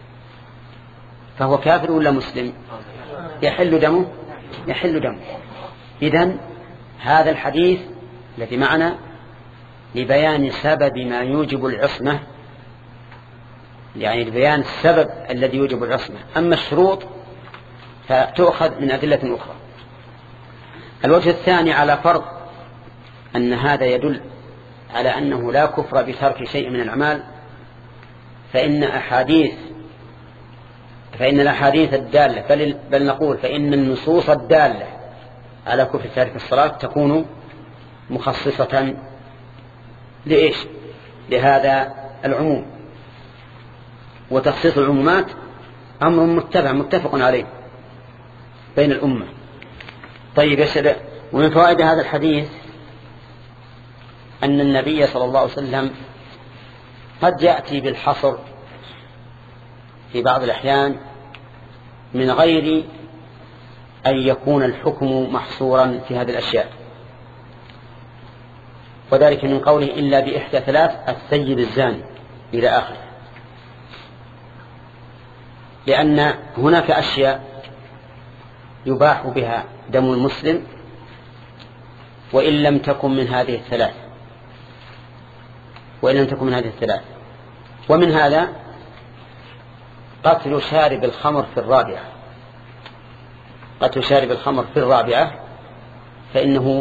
فهو كافر ولا مسلم؟ يحل دمه يحل دمه. إذن هذا الحديث الذي معنا لبيان سبب ما يوجب العصمة، يعني لبيان السبب الذي يوجب العصمة. أما الشروط فتؤخذ من أدلة أخرى. الوجه الثاني على فرض أن هذا يدل على أنه لا كفر بترك شيء من الأعمال، فإن أحاديث فإن الأحاديث الدالة بل, بل نقول فإن النصوص الدالة على كفر تارك الصلاة تكون مخصصة لإيش؟ لهذا العموم. وتخصيص العمومات أمر متبع متفق عليه بين الأمة. طيب يسأل. ومن فوائد هذا الحديث أن النبي صلى الله عليه وسلم قد يأتي بالحصر في بعض الأحيان من غير أن يكون الحكم محصورا في هذه الأشياء، وذلك من قوله إلا بإحدى ثلاث السيد الزاني إلى آخر، لأن هناك أشياء يباح بها دم المسلم وإن لم تكن من هذه الثلاث وإن لم تكن من هذه الثلاث ومن هذا قتل شارب الخمر في الرابعة. قتل شارب الخمر في الرابعة فإنه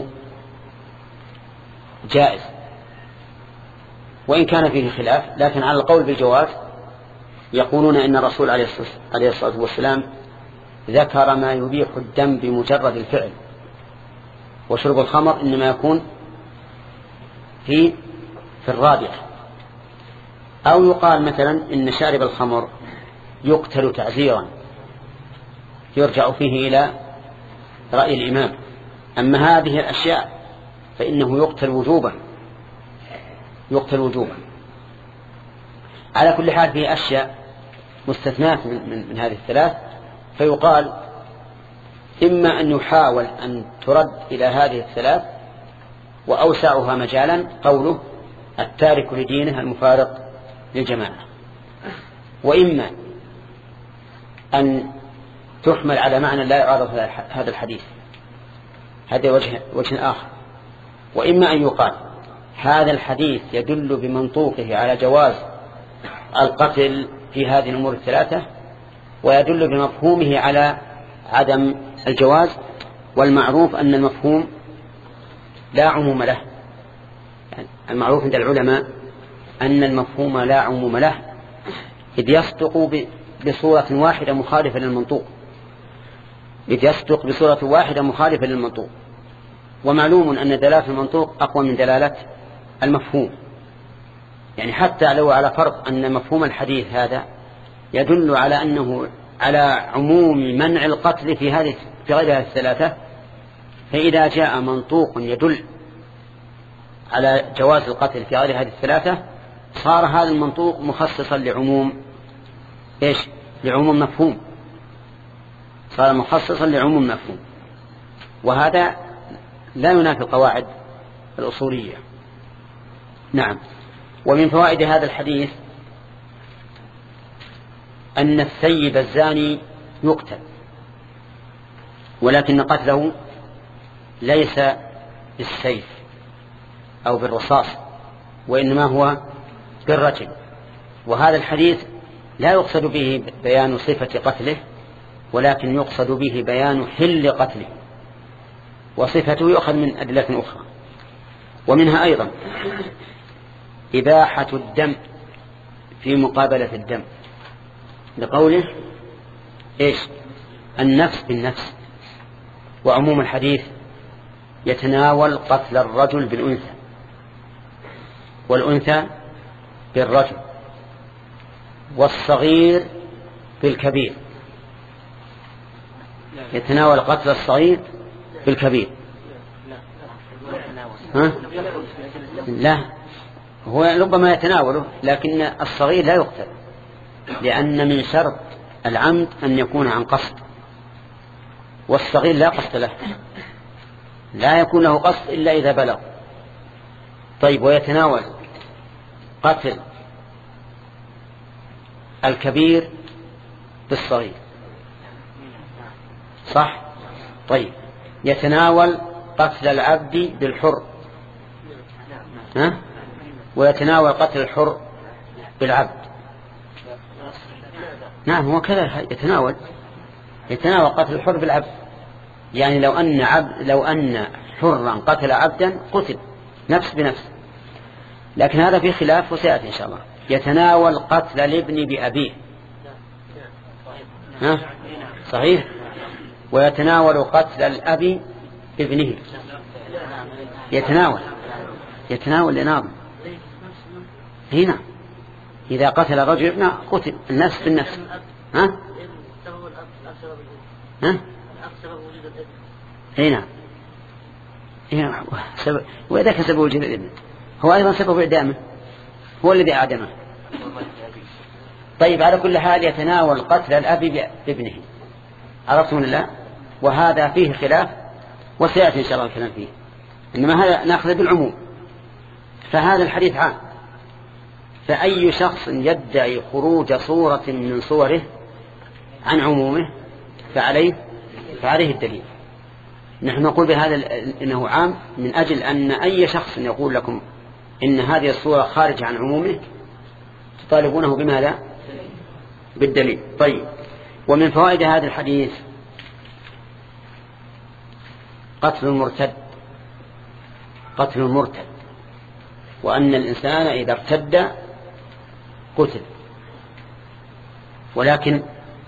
جائز وإن كان فيه خلاف، لكن على القول بالجواز يقولون إن الرسول عليه الصلاة والسلام ذكر ما يبيح الدم بمجرد الفعل، وشرب الخمر إنما يكون في في الرابعة. أو يقال مثلا إن شارب الخمر يقتل تعزيرا يرجع فيه إلى رأي الإمام. أما هذه الأشياء فإنه يقتل وجوبا يقتل وجوبا. على كل حال فيه أشياء مستثنات من, من, من هذه الثلاث، فيقال إما أن يحاول أن ترد إلى هذه الثلاث وأوسعها مجالا قوله التارك لدينه المفارق للجماعة، وإما أن تحمل على معنى لا يعارض هذا الحديث، هذا وجه, وجه آخر. وإما أن يقال هذا الحديث يدل بمنطوقه على جواز القتل في هذه الأمور الثلاثة، ويدل بمفهومه على عدم الجواز، والمعروف أن المفهوم لا عموم له. يعني المعروف عند العلماء أن المفهوم لا عموم له، إذ يصدق بصورة واحدة مخالفة للمنطوق إذ يصدق بصورة واحدة مخالفة للمنطوق ومعلوم أن دلالة المنطوق أقوى من دلالة المفهوم. يعني حتى لو على فرض أن مفهوم الحديث هذا يدل على أنه على عموم منع القتل في هذه في غير هذه الثلاثة، فإذا جاء منطوق يدل على جواز القتل في غير هذه الثلاثة صار هذا المنطوق مخصصا لعموم إيش؟ لعموم مفهوم، صار مخصصا لعموم مفهوم، وهذا لا ينافي القواعد الأصولية. نعم. ومن فوائد هذا الحديث أن الثيب الزاني يقتل، ولكن قتله ليس بالسيف أو بالرصاص، وإنما هو بالرجل. وهذا الحديث لا يقصد به بيان صفة قتله، ولكن يقصد به بيان حل قتله، وصفته يؤخذ من أدلة أخرى. ومنها أيضا إباحة الدم في مقابلة الدم، لقوله إيش؟ النفس بالنفس. وعموم الحديث يتناول قتل الرجل بالأنثى والأنثى بالرجل والصغير بالكبير، يتناول قتل الصغير بالكبير. ها؟ لا، هو ربما يتناوله، لكن الصغير لا يقتل، لأن من شرط العمد أن يكون عن قصد، والصغير لا قصد له، لا يكون له قصد إلا إذا بلغ. طيب، ويتناول قتل الكبير بالصغير، صح؟ طيب، يتناول قتل العبد بالحر، ها؟ ويتناول قتل الحر بالعبد. نعم، هو كذا يتناول يتناول قتل الحر بالعبد. يعني لو أن عبد لو أن حرا قتل عبدا قتل نفس بنفس، لكن هذا في خلاف وسيأتي إن شاء الله. يتناول قتل الابن بأبيه، ها؟ صحيح. ويتناول قتل الأب بابنه، يتناول يتناول لناظم هنا. إذا قتل رجل ابنه قتل النفس بالنفس. ها؟ ها؟ هنا هنا سبب، وإذا كان سبب وجود الابن هو أيضا سبب إعدامه، هو الذي أعدمه. طيب على كل حال يتناول قتل الأب بابنه، عرفتم الله؟ وهذا فيه خلاف وسيأتي إن شاء الله الكلام فيه، إنما هذا نأخذ بالعموم. فهذا الحديث عام، فأي شخص يدعي خروج صورة من صوره عن عمومه فعليه فعليه الدليل. نحن نقول بهذا إنه عام من أجل أن أي شخص يقول لكم إن هذه الصورة خارج عن عمومه تطالبونه بماذا؟ بالدليل. طيب، ومن فوائد هذا الحديث قتل المرتد، قتل المرتد، وأن الإنسان إذا ارتد قتل، ولكن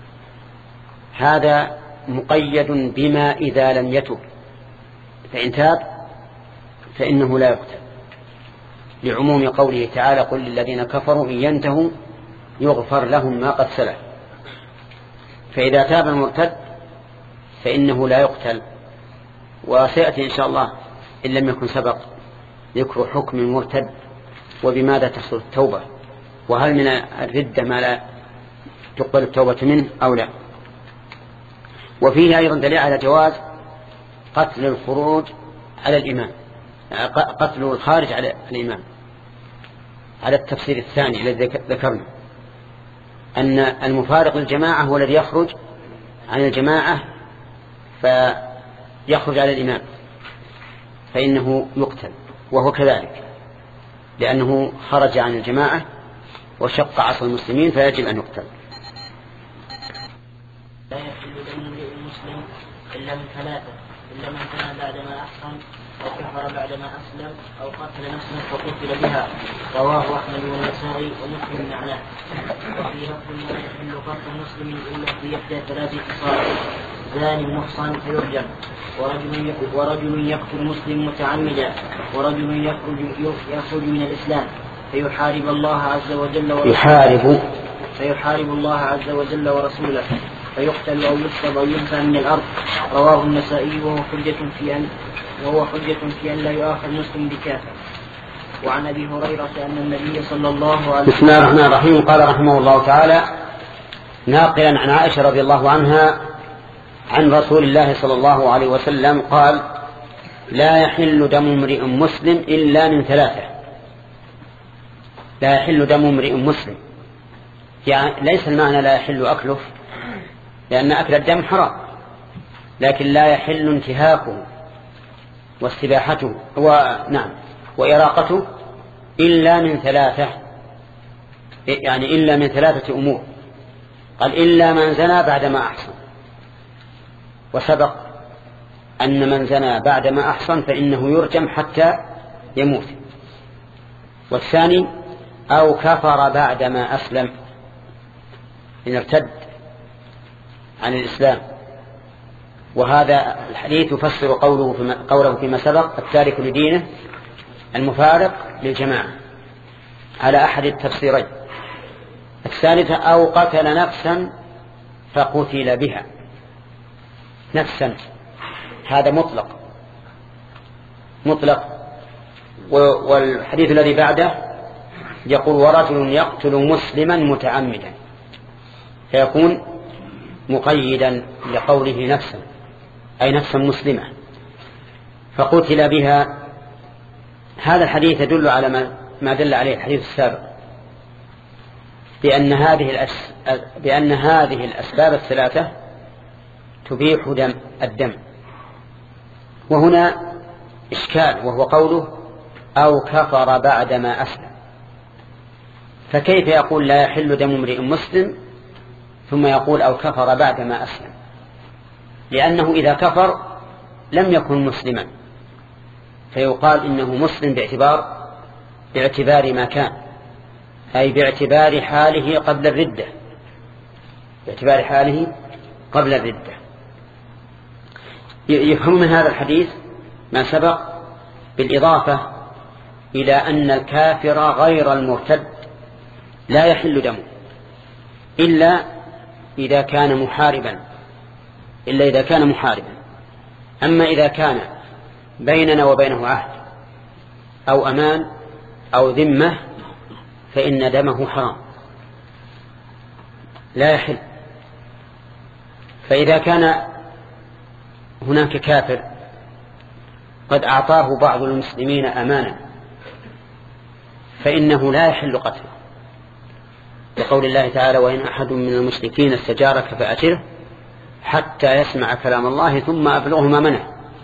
هذا مقيد بما إذا لم يتب، فإن تاب فإنه لا يقتل، لعموم قوله تعالى قل للذين كفروا إن ينتهوا يغفر لهم ما قد سلف. فإذا تاب المرتد فإنه لا يقتل. وسيأتي إن شاء الله إن لم يكن سبق ذكر حكم المرتد وبماذا تحصل التوبة، وهل من الردة ما لا تقبل التوبة منه أو لا. وفيه أيضا دليل على جواز قتل الخروج على الإمام، قتل الخارج على الإمام، على التفسير الثاني الذي ذكرنا، أن المفارق للجماعة هو الذي يخرج عن الجماعة فيخرج على الإمام فإنه يقتل، وهو كذلك لأنه خرج عن الجماعة وشق عصا المسلمين فيجب أن يقتل. لا يحل دم امرئ مسلم إلا من ثلاثة: إلا من كان بعدما أحصن أو كفر بعدما أسلم أو قتل نفسا فقتل بها. رواه أحمد والنسائي ومسلم معناه. وفي لفظ لا يحل قتل مسلم إلا في إحدى ثلاث خصال: زاني محصن فيرجم، ورجل ورجل يقتل مسلم متعمدا، ورجل يخرج يخرج من الإسلام فيحارب الله عز وجل ورسوله يحارب فيحارب الله عز وجل ورسوله فيقتل أو يسلب أو ينفى من الأرض. رواه النسائي وهو حجة في أن وهو حجة في أن لا يؤاخذ مسلم بكافر. وعن أبي هريرة أن النبي صلى الله عليه وسلم بسم الله الرحمن الرحيم قال رحمه الله تعالى ناقلا عن عائشة رضي الله عنها عن رسول الله صلى الله عليه وسلم قال: لا يحل دم امرئ مسلم إلا من ثلاثة. لا يحل دم امرئ مسلم، يعني ليس المعنى لا يحل أكله، لأن أكل الدم حرام، لكن لا يحل انتهاكه واستباحته ونعم وإراقته إلا من ثلاثة، يعني إلا من ثلاثة أمور. قال: إلا من زنى بعدما أحصن، وسبق أن من زنى بعدما أحصن فإنه يرجم حتى يموت. والثاني: أو كفر بعدما أسلم، إن ارتد عن الإسلام. وهذا الحديث يفسر قوله فيما, قوله فيما سبق: التارك لدينه المفارق للجماعة، على أحد التفسيرين. الثالثة: أو قتل نفسا فقتل بها. نفسا هذا مطلق مطلق والحديث الذي بعده يقول: ورجل يقتل مسلما متعمدا، فيكون مقيدا لقوله نفسا، أي نفسا مسلمة فقتل بها. هذا الحديث يدل على ما, ما دل عليه الحديث السابق، بأن هذه, الأس... بأن هذه الأسباب الثلاثة تبيح دم الدم. وهنا إشكال، وهو قوله: أو كفر بعدما أسلم. فكيف يقول لا يحل دم امرئ مسلم ثم يقول أو كفر بعدما أسلم؟ لأنه إذا كفر لم يكن مسلما، فيقال إنه مسلم باعتبار باعتبار ما كان، أي باعتبار حاله قبل الردة، باعتبار حاله قبل الردة. يفهم من هذا الحديث ما سبق بالإضافة إلى أن الكافر غير المرتد لا يحل دمه إلا إذا كان محاربا إلا إذا كان محاربا أما إذا كان بيننا وبينه عهد أو أمان أو ذمة فإن دمه حرام لا يحل. فإذا كان هناك كافر قد أعطاه بعض المسلمين أمانا فإنه لا يحل قتله، لقول الله تعالى: وإن أحد من المشركين استجارك فأجره حتى يسمع كلام الله ثم أبلغه مأمنه،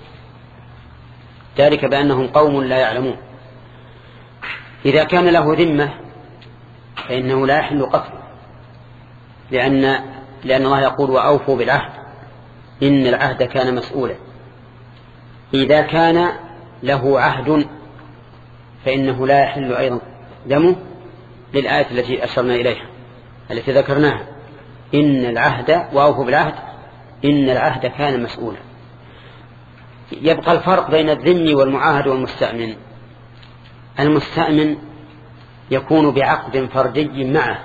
ذلك بأنهم قوم لا يعلمون. إذا كان له ذمة فإنه لا يحل قتله، لأن, لأن الله يقول: وأوفوا بالعهد إن العهد كان مسؤولا. إذا كان له عهد فإنه لا يحل أيضا دمه، للآية التي أشرنا إليها التي ذكرناها: إن العهد وأوفوا بالعهد إن العهد كان مسؤولا. يبقى الفرق بين الذمي والمعاهد والمستأمن. المستأمن يكون بعقد فردي معه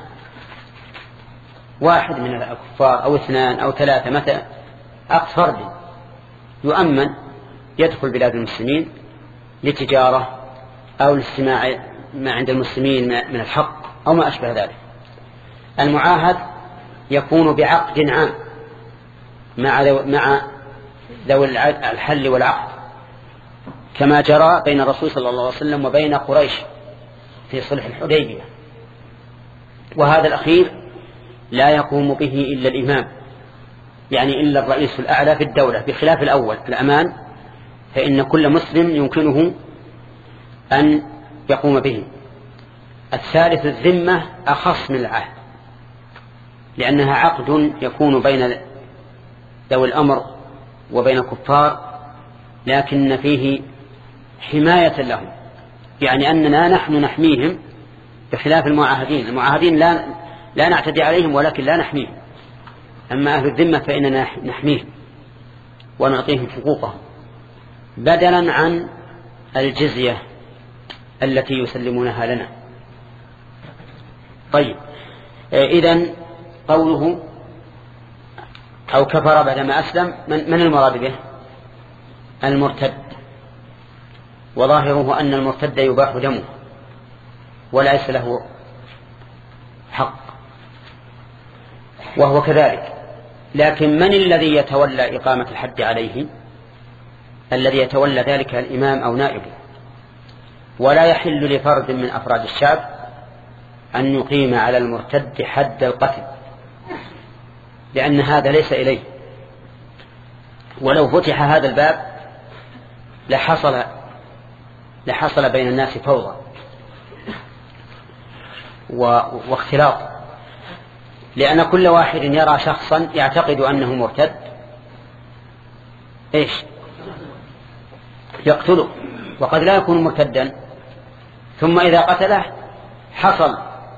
واحد من الكفار أو اثنان أو ثلاثة، مثلا عقد فردي يؤمن يدخل بلاد المسلمين لتجارة أو لاستماع ما عند المسلمين من الحق أو ما أشبه ذلك. المعاهد يكون بعقد عام مع مع ذوي الحل والعقد، كما جرى بين الرسول صلى الله عليه وسلم وبين قريش في صلح الحديبية. وهذا الأخير لا يقوم به إلا الإمام، يعني إلا الرئيس الأعلى في الدولة، بخلاف الأول الأمان فإن كل مسلم يمكنه أن يقوم به. الثالث الذمة أخص من العهد، لأنها عقد يكون بين ذوي الأمر وبين كفار، لكن فيه حماية لهم، يعني أننا نحن نحميهم بخلاف المعاهدين. المعاهدين لا, لا نعتدي عليهم ولكن لا نحميهم، أما أهل الذمة فإننا نحميهم ونعطيهم حقوقهم بدلا عن الجزية التي يسلمونها لنا. طيب، إذن قوله أو كفر بعدما أسلم، من, من المراد به؟ المرتد، وظاهره أن المرتد يباح دمه وليس له حق، وهو كذلك. لكن من الذي يتولى إقامة الحد عليه؟ الذي يتولى ذلك الإمام أو نائبه، ولا يحل لفرد من أفراد الشعب أن يقيم على المرتد حد القتل، لأن هذا ليس إليه. ولو فتح هذا الباب لحصل لحصل بين الناس فوضى واختلاط، لأن كل واحد يرى شخصا يعتقد أنه مرتد إيش يقتله، وقد لا يكون مرتدا، ثم إذا قتله حصل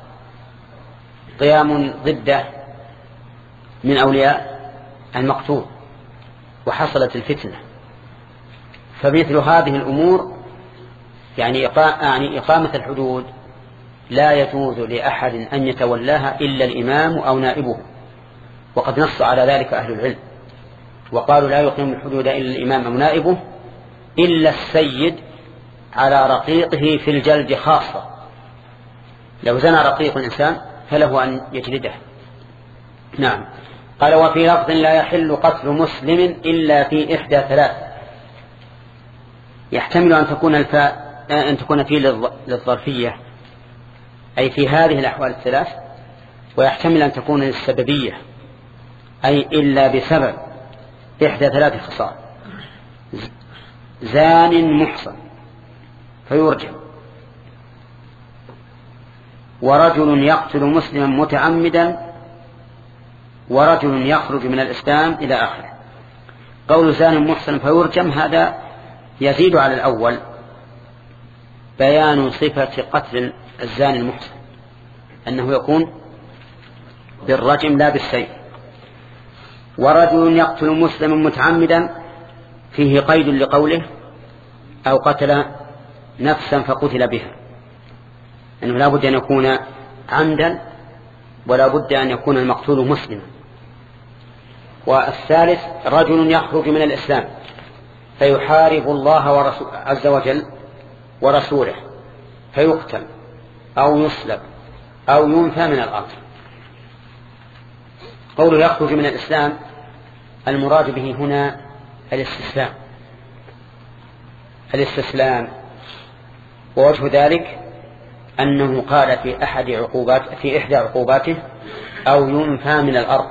قيام ضده من أولياء المقتول وحصلت الفتنة. فمثل هذه الأمور يعني إقامة الحدود لا يجوز لأحد أن يتولاها إلا الإمام أو نائبه، وقد نص على ذلك أهل العلم وقالوا لا يقيم الحدود إلا الإمام أو نائبه إلا السيد على رقيقه في الجلد خاصة. لو زنى رقيق الإنسان فله أن يجلده. نعم. قال: وفي لفظ لا يحل قتل مسلم إلا في إحدى ثلاث. يحتمل أن تكون الفاء أن تكون فيه للظرفية أي في هذه الأحوال الثلاث، ويحتمل أن تكون للسببية أي إلا بسبب إحدى ثلاث خصال: زان محصن فيرجم، ورجل يقتل مسلما متعمدا، ورجل يخرج من الإسلام إلى آخره. قول زان محصن فيرجم هذا يزيد على الأول بيان صفة قتل الزاني المحصن، أنه يكون بالرجم لا بالسيف. ورجل يقتل مسلما متعمدا فيه قيد لقوله أو قتل نفسا فقتل بها، أنه لا بد أن يكون عمدا ولا بد أن يكون المقتول مسلما. والثالث رجل يخرج من الإسلام فيحارب الله ورسول عز وجل ورسوله فيقتل أو يصلب أو ينفى من الأرض. قوله يخرج من الإسلام المراد به هنا الاستسلام الاستسلام ووجه ذلك أنه قال في أحد عقوبات في إحدى عقوباته أو ينفى من الأرض.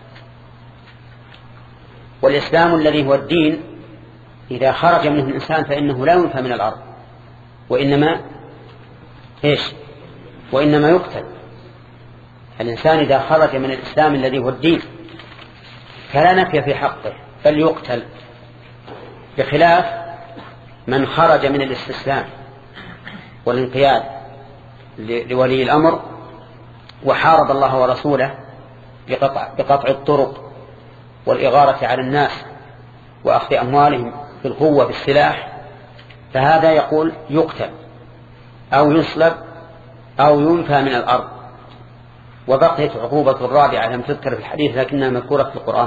والإسلام الذي هو الدين إذا خرج منه الإنسان فإنه لا ينفى من الأرض وإنما إيش وإنما يقتل. الإنسان إذا خرج من الإسلام الذي هو الدين فلا نفي في حقه بل يقتل، بخلاف من خرج من الاستسلام والانقياد لولي الأمر وحارب الله ورسوله بقطع, بقطع الطرق والإغارة على الناس وأخذ أموالهم بالقوة بالسلاح، فهذا يقول يقتل أو يصلب أو ينفى من الأرض. وبقيت عقوبة الرابعة لم تذكر في الحديث لكنها مذكورة في القرآن،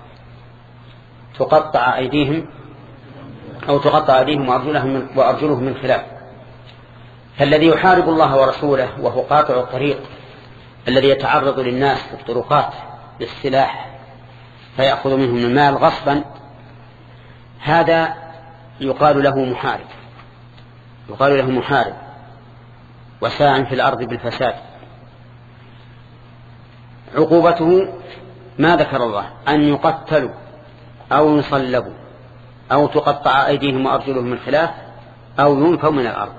تقطع أيديهم أو تقطع أيديهم وأرجلهم وأرجلهم من خلاف. فالذي يحارب الله ورسوله وهو قاطع الطريق الذي يتعرض للناس في الطرقات بالسلاح فيأخذ منهم المال غصبا، هذا يقال له محارب يقال له محارب وساع في الأرض بالفساد. عقوبته ما ذكر الله أن يقتلوا أو يصلبوا أو تقطع أيديهم وأرجلهم من خلاف أو ينفوا من الأرض.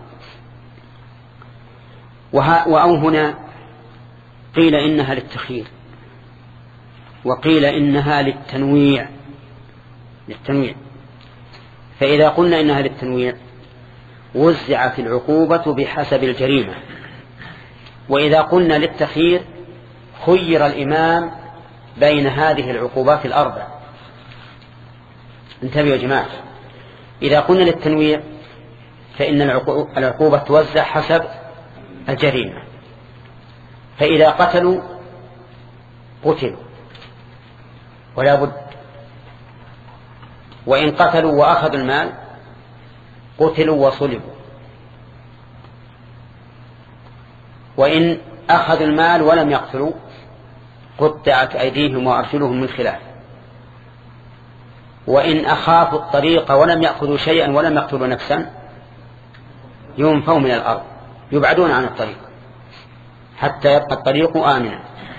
وأو هنا قيل إنها للتخيير وقيل إنها للتنويع للتنويع فإذا قلنا إنها للتنويع وزعت العقوبة بحسب الجريمة، وإذا قلنا للتخيير خير الإمام بين هذه العقوبات الأربع. انتبهوا يا جماعة، إذا قلنا للتنويع فإن العقوبة توزع حسب الجريمة، فإذا قتلوا قتلوا ولا بد، وإن قتلوا وأخذوا المال قتلوا وصلبوا، وإن أخذوا المال ولم يقتلوا قطعت أيديهم وأرجلهم من خلاف، وإن أخافوا الطريق ولم يأخذوا شيئا ولم يقتلوا نفسا ينفوا من الأرض يبعدون عن الطريق حتى يبقى الطريق آمنا.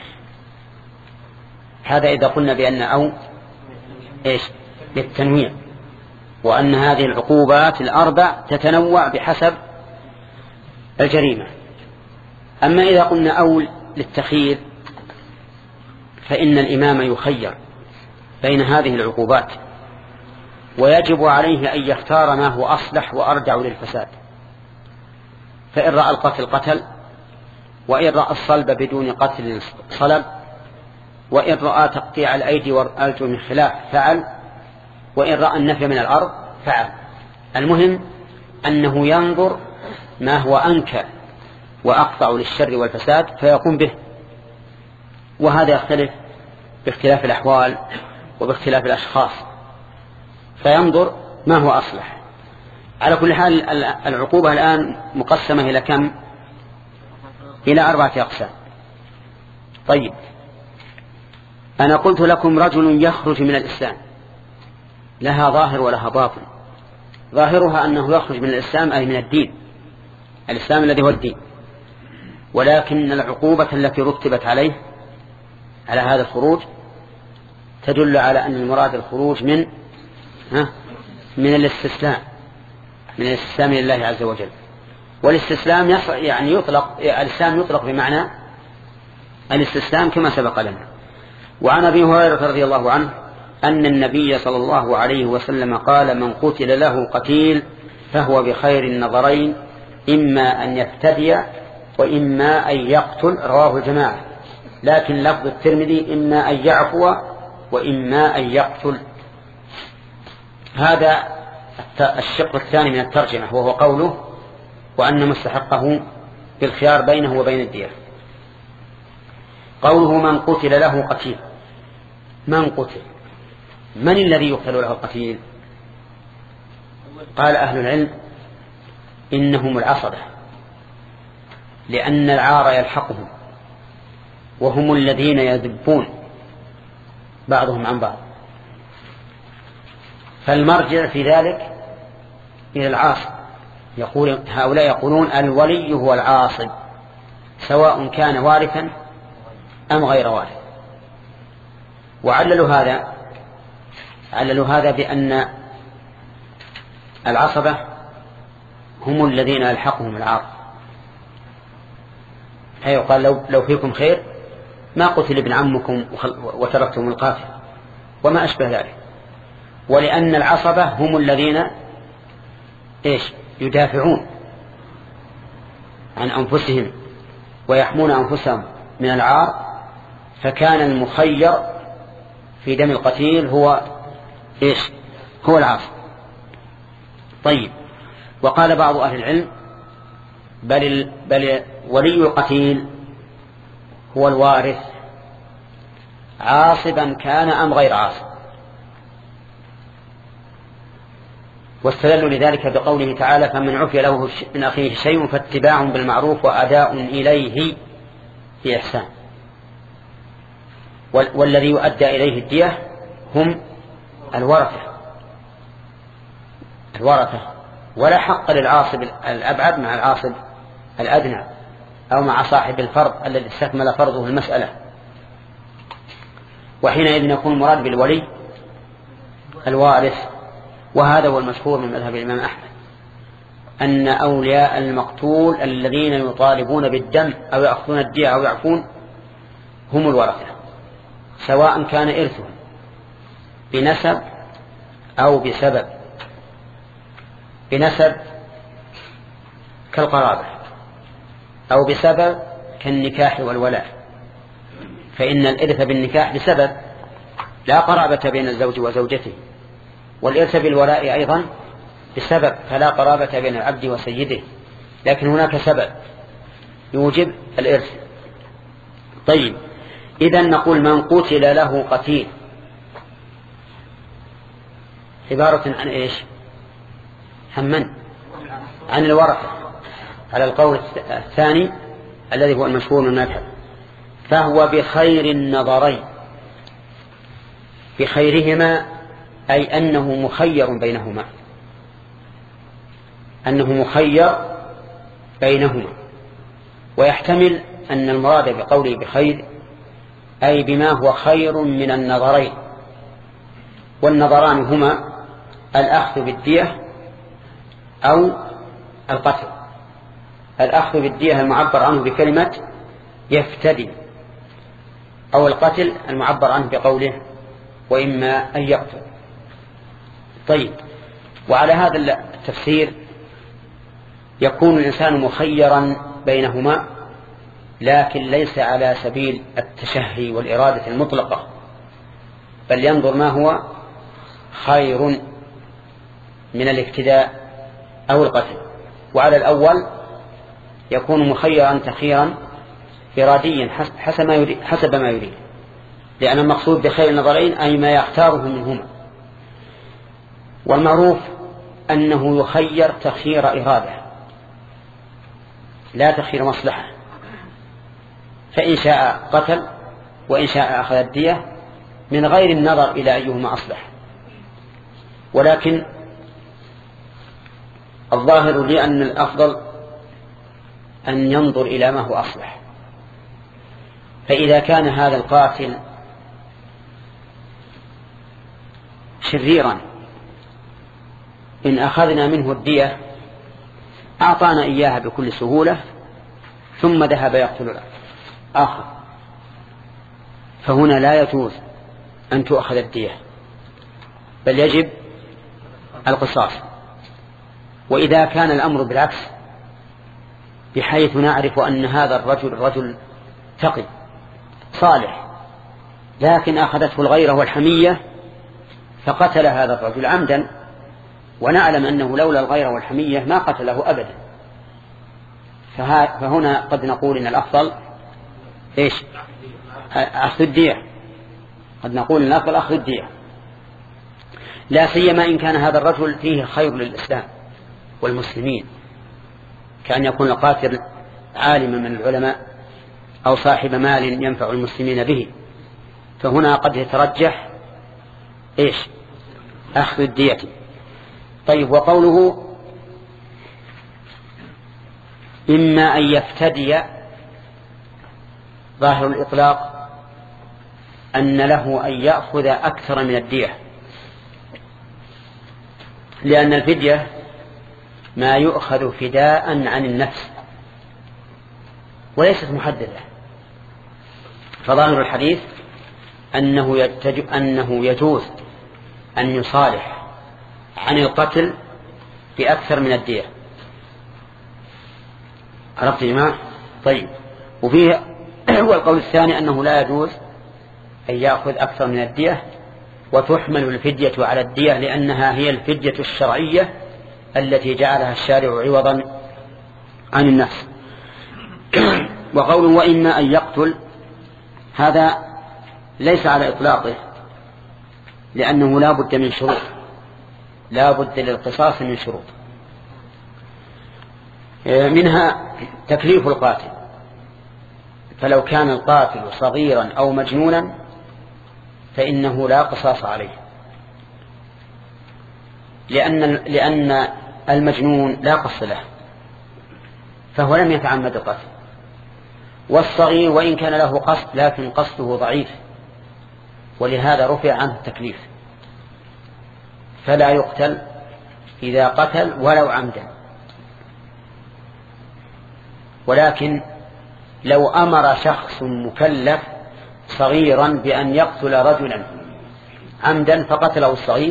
هذا إذا قلنا بأن أو إيش للتنويع، وأن هذه العقوبات الأربع تتنوع بحسب الجريمة. أما إذا قلنا أو للتخيير فإن الإمام يخير بين هذه العقوبات ويجب عليه أن يختار ما هو أصلح وأرجع للفساد، فإن رأى القتل قتل، وإن رأى الصلب بدون قتل صلب، وإن رأى تقطيع الأيدي والأرجل من خلاف فعل، وإن رأى النفي من الأرض فعل. المهم أنه ينظر ما هو أنكى وأقطع للشر والفساد فيقوم به، وهذا يختلف باختلاف الأحوال وباختلاف الأشخاص، فينظر ما هو أصلح. على كل حال العقوبة الآن مقسمة إلى كم؟ إلى أربعة أقسام. طيب، أنا قلت لكم رجل يخرج من الإسلام، لها ظاهر ولها باطن. ظاهرها أنه يخرج من الإسلام أي من الدين، الإسلام الذي هو الدين، ولكن العقوبة التي رتبت عليه على هذا الخروج تدل على أن المراد الخروج من ها من الاستسلام من الاستسلام لله عز وجل. والاستسلام يعني يطلق الإسلام يطلق بمعنى الاستسلام كما سبق لنا. وعن أبي هريرة رضي الله عنه أن النبي صلى الله عليه وسلم قال: من قتل له قتيل فهو بخير النظرين، إما أن يفتدي وإما أن يقتل. رواه الجماعة، لكن لفظ الترمذي إما أن يعفو وإما أن يقتل. هذا الشق الثاني من الترجمة، وهو قوله: وأن مستحقه بالخيار بينه وبين الدية. قوله: من قتل له قتيل. من قتل؟ من الذي يقتل له القتيل؟ قال أهل العلم إنهم العصبة، لأن العار يلحقهم وهم الذين يذبون بعضهم عن بعض، فالمرجع في ذلك إلى العاصب. يقول هؤلاء يقولون الولي هو العاصب سواء كان وارثا أم غير وارث. وعللوا هذا عللوا هذا بأن العصبة هم الذين يلحقهم العار، فيقال لو, لو فيكم خير ما قتل ابن عمكم وتركتم القاتل وما أشبه ذلك. ولأن العصبة هم الذين إيش يدافعون عن أنفسهم ويحمون أنفسهم من العار، فكان المخير في دم القتيل هو إيش هو العاصب. طيب، وقال بعض أهل العلم بل, بل ولي القتيل هو الوارث عاصبا كان أم غير عاصب، واستدلوا لذلك بقوله تعالى فمن عفي له من أخيه شيء فاتباع بالمعروف وأداء إليه في إحسان. والذي يؤدى إليه الدية هم الورثة الورثة ولا حق للعاصب الأبعد مع العاصب الأدنى أو مع صاحب الفرض الذي استكمل فرضه المسألة. وحينئذ يكون المراد بالولي الوارث. وهذا هو المشهور من مذهب الإمام أحمد أن أولياء المقتول الذين يطالبون بالدم أو يأخذون الدية أو يعفون هم الورثة، سواء كان إرثهم بنسب أو بسبب. بنسب كالقرابة، أو بسبب كالنكاح والولاء، فإن الإرث بالنكاح بسبب لا قرابة بين الزوج وزوجته، والإرث بالولاء أيضا بسبب فلا قرابة بين العبد وسيده، لكن هناك سبب يوجب الإرث. طيب، إذن نقول من قتل له قتيل عبارة عن إيش؟ عن من؟ عن الورثة على القول الثاني الذي هو المشهور من المذهب، فهو بخير النظرين. بخيرهما أي أنه مخير بينهما أنه مخير بينهما ويحتمل أن المراد بقوله بخير أي بما هو خير من النظرين، والنظران هما الأخذ بالدية أو القتل. الأخذ بالدية المعبر عنه بكلمة يفتدي، أو القتل المعبر عنه بقوله وإما أن يقتل. طيب، وعلى هذا التفسير يكون الإنسان مخيرا بينهما، لكن ليس على سبيل التشهي والإرادة المطلقة، بل ينظر ما هو خير من الافتداء أو القتل. وعلى الأول يكون مخيرا تخيرا إراديا حسب ما يريد, حسب ما يريد لأن المقصود بخير النظرين أي ما يختاره منهما. والمعروف أنه يخير تخير إرادة لا تخير مصلحة، فإن شاء قتل وإن شاء أخذ الدية من غير النظر إلى أيهما أصلح. ولكن الظاهر لي أن الأفضل أن ينظر إلى ما هو أصلح. فإذا كان هذا القاتل شريرا إن أخذنا منه الدية أعطانا إياها بكل سهولة ثم ذهب يقتل آخر، فهنا لا يجوز أن تؤخذ الدية بل يجب القصاص. وإذا كان الأمر بالعكس بحيث نعرف أن هذا الرجل رجل تقي صالح لكن أخذته الغيرة والحمية فقتل هذا الرجل عمدا، ونعلم أنه لولا الغيرة والحمية ما قتله أبدا، فهنا قد نقول إن الأفضل إيش؟ أخذ الدية. قد نقول إن الأفضل أخذ الدية. لا سيما إن كان هذا الرجل فيه خير للإسلام والمسلمين، كأن يكون القاتل عالما من العلماء أو صاحب مال ينفع المسلمين به، فهنا قد يترجح إيش أخذ الدية. طيب، وقوله إما أن يفتدي، ظاهر الإطلاق أن له أن يأخذ أكثر من الدية، لأن الفدية ما يؤخذ فداء عن النفس وليست محددة. فظاهر الحديث أنه, يتج... أنه يجوز أن يصالح عن القتل بأكثر من الدية. عرفت يا جماعة؟ طيب، وفيه والقول الثاني أنه لا يجوز أن يأخذ أكثر من الدية، وتحمل الفدية على الدية لأنها هي الفدية الشرعية التي جعلها الشارع عوضا عن النفس. وقوله وإما أن يقتل، هذا ليس على إطلاقه، لأنه لا بد من شروط، لا بد للقصاص من شروط، منها تكليف القاتل، فلو كان القاتل صغيرا أو مجنونا فإنه لا قصاص عليه، لأن, لأن المجنون لا قص له فهو لم يتعمد القتل، والصغير وإن كان له قصد لكن قصده ضعيف ولهذا رفع عنه التكليف، فلا يقتل إذا قتل ولو عمدا. ولكن لو أمر شخص مكلف صغيرا بأن يقتل رجلا عمدا فقتله الصغير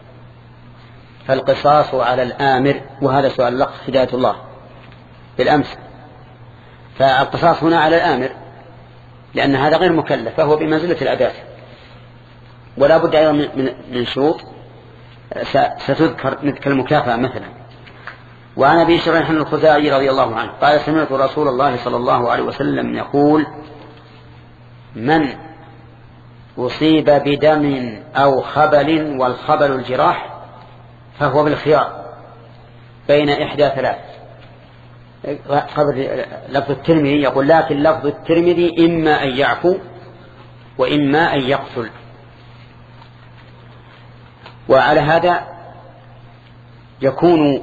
فالقصاص على الآمر، وهذا سؤال لق هداية الله بالأمس. فالقصاص هنا على الآمر لأن هذا غير مكلف فهو بمنزلة الأداة. ولا بد أيضا من شروط ستذكر مثل المكافأة مثلا. وعن أبي شريح الخزاعي رضي الله عنه قال سمعت رسول الله صلى الله عليه وسلم يقول من أصيب بدم أو خبل، والخبل الجراح، فهو بالخيار بين إحدى ثلاث. لفظ الترمذي يقول لكن لفظ الترمذي إما أن يعفو وإما أن يقتل. وعلى هذا يكون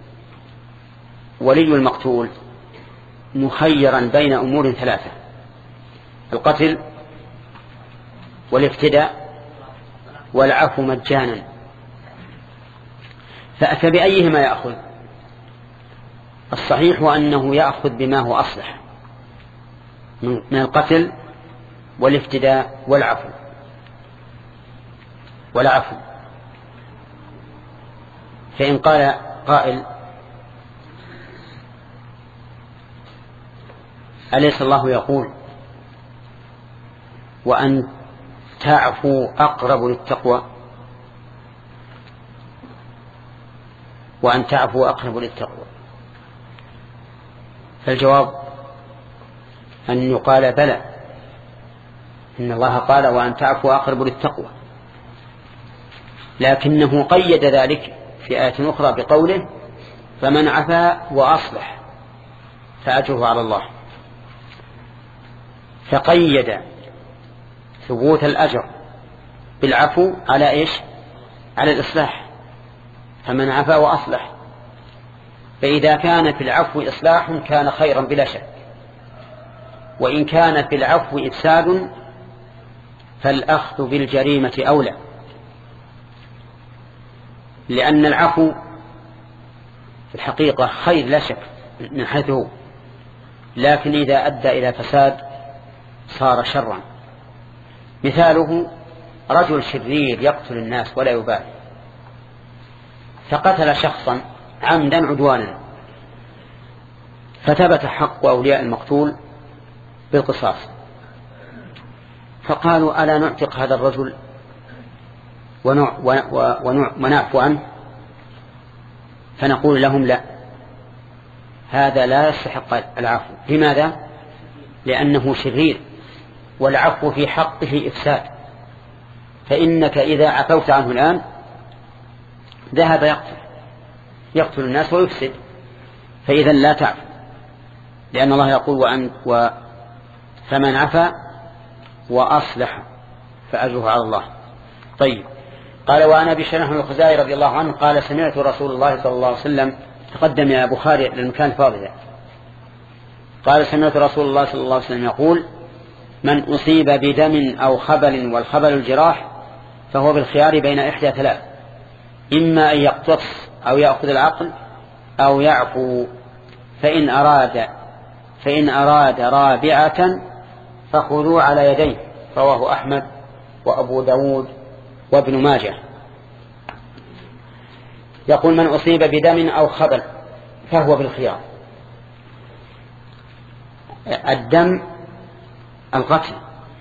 ولي المقتول مخيرا بين أمور ثلاثة: القتل والافتداء والعفو مجانا. فبأيهما يأخذ؟ الصحيح أنه يأخذ بما هو أصلح من القتل والافتداء والعفو والعفو. فإن قال قائل أليس الله يقول وأن تعفو أقرب للتقوى، وأن تعفو أقرب للتقوى؟ فالجواب أن يقال بلى، إن الله قال وأن تعفو أقرب للتقوى، لكنه قيد ذلك في آية أخرى بقوله فمن عفا وأصلح فأجره على الله، فقيد ثبوت الأجر بالعفو على إيش؟ على الإصلاح. فمن عفا وأصلح، فإذا كان في العفو إصلاح كان خيرا بلا شك، وإن كان في العفو إفساد فالأخذ بالجريمة أولى، لأن العفو في الحقيقة خير لا شك من حيث هو، لكن إذا أدى إلى فساد صار شرا. مثاله رجل شرير يقتل الناس ولا يبالي، فقتل شخصا عمدا عدوانا، فثبت حق أولياء المقتول بالقصاص، فقالوا ألا نعتق هذا الرجل ونعفو عنه؟ فنقول لهم لا، هذا لا يستحق العفو. لماذا؟ لأنه شرير، والعفو في حقه إفساد، فإنك إذا عفوت عنه الآن ذهب يقتل يقتل الناس ويفسد، فإذا لا تعفو، لأن الله يقول وأن و فمن عفا وأصلح فأجره على الله. طيب. قال وعن أبي شريح الخزاعي رضي الله عنه قال سمعت رسول الله صلى الله عليه وسلم، تقدم يا بخاري للمكان الفاضل، قال سمعت رسول الله صلى الله عليه وسلم يقول من أصيب بدم أو خبل، والخبل الجراح، فهو بالخيار بين إحدى ثلاث، إما أن يقتص أو يأخذ العقل أو يعفو، فإن أراد فإن أراد رابعة فخذوا على يديه، رواه أحمد وأبو داود وابن ماجه. يقول من أصيب بدم أو خبل فهو بالخيار. الدم القتل،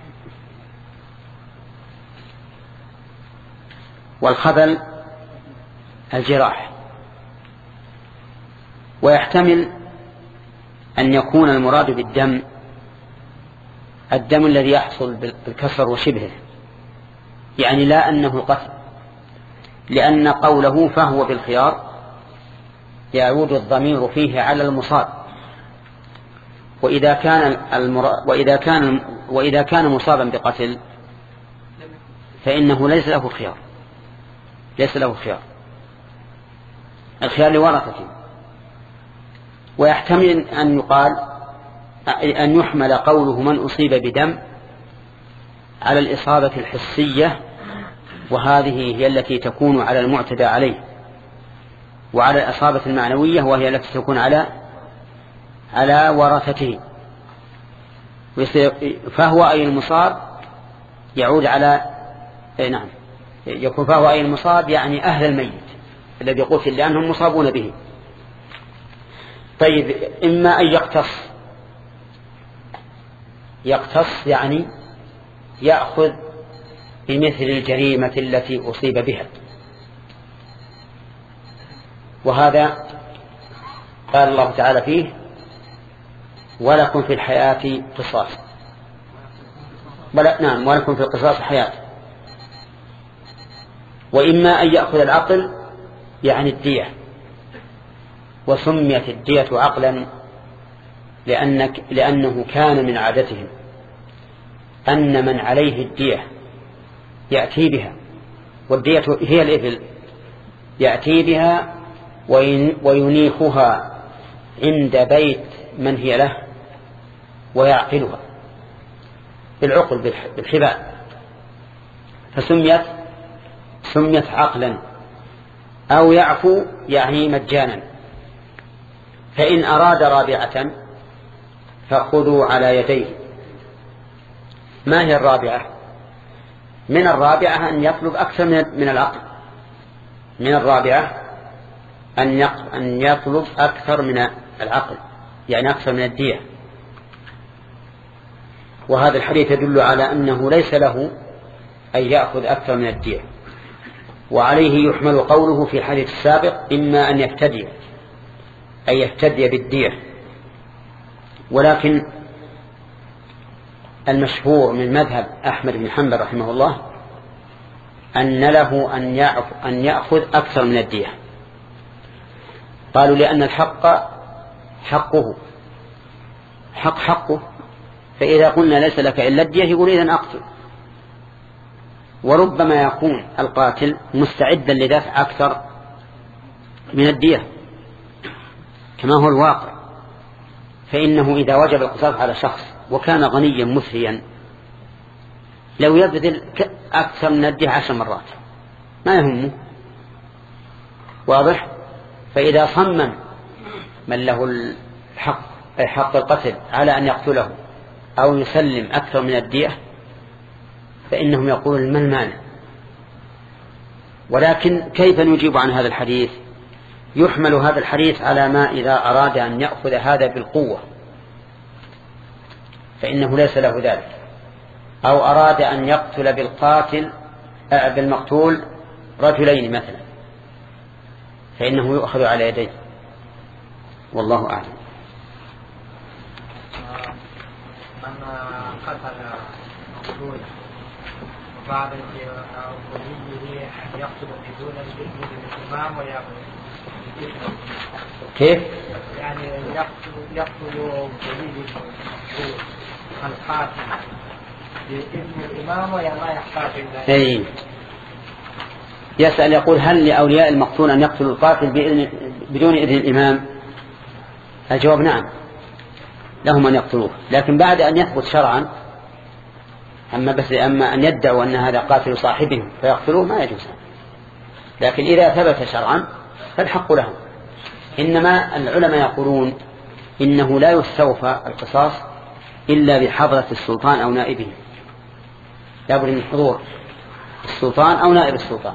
والخبل الجراح، ويحتمل أن يكون المراد بالدم الدم الذي يحصل بالكسر وشبهه، يعني لا أنه القتل، لأن قوله فهو بالخيار يعود الضمير فيه على المصاب، وإذا كان المرا... وإذا كان وإذا كان مصابا بقتل فإنه ليس له خيار، ليس له خيار، الخيار لورثته. ويحتمل أن يقال أن يحمل قوله من أصيب بدم على الإصابة الحسية، وهذه هي التي تكون على المعتدى عليه، وعلى الإصابة المعنوية وهي التي تكون على على ورثته. فهو أي المصاب يعود على نعم يكون فهو أي المصاب يعني أهل الميت الذي قتل لأنهم مصابون به. طيب. إما أن يقتص يقتص يعني يأخذ بمثل الجريمة التي أصيب بها، وهذا قال الله تعالى فيه ولكم في الحياة قصاص، ولا نعم ولكم في القصاص حياة. وإما أن يأخذ العقل يعني الدية، وسميت الدية عقلا لأنك لأنه كان من عادتهم أن من عليه الدية يأتي بها، والدية هي الإبل، يأتي بها وينيخها عند بيت من هي له ويعقلها بالعقل بالحبال، فسميت سميت عقلا. أو يعفو يعني مجانا. فإن أراد رابعة فخذوا على يديه. ما هي الرابعة؟ من الرابعة أن يطلب أكثر من العقل، من الرابعة أن يطلب أكثر من العقل يعني أكثر من الدية. وهذا الحديث يدل على أنه ليس له أن يأخذ أكثر من الدية، وعليه يحمل قوله في الحديث السابق إما أن يفتدي أن يفتدي بالدية. ولكن المشهور من مذهب أحمد بن حنبل رحمه الله أن له أن يأخذ أكثر من الدية. قالوا لأن الحق حقه حق حقه، فإذا قلنا ليس لك إلا الدية يقول إذن أقتل. وربما يكون القاتل مستعدا لدفع أكثر من الدية كما هو الواقع، فإنه إذا وجب القصاص على شخص وكان غنيا مثريا لو يبذل أكثر من الدية عشر مرات ما يهمه، واضح؟ فإذا صمم من له الحق حق القتل على أن يقتله أو يسلم أكثر من الدية فإنهم يقولون ما المانع. ولكن كيف نجيب عن هذا الحديث؟ يحمل هذا الحديث على ما إذا أراد أن يأخذ هذا بالقوة فإنه ليس له ذلك، أو أراد أن يقتل بالقاتل بالمقتول رجلين مثلا فإنه يؤخذ على يديه، والله أعلم. من قتل مقتول الفارج أو وليه يقتل بدون الإمام ويأخذ كيف؟ يعني يقتل يقتل ولي القاتل بإذن الإمام ولا ما يحتاج إلى أي. يسأل يقول هل لأولياء المقتول أن يقتلوا القاتل بإذن بدون إذن الإمام؟ الجواب نعم، لهم أن يقتلوه، لكن بعد أن يثبت شرعا. أما بس أما أن يدعوا أن هذا قاتل صاحبهم فيقتلوه ما يجوز، لكن إذا ثبت شرعا فالحق لهم. إنما العلماء يقولون إنه لا يستوفى القصاص إلا بحضرة السلطان أو نائبه، لابد من حضور السلطان أو نائب السلطان،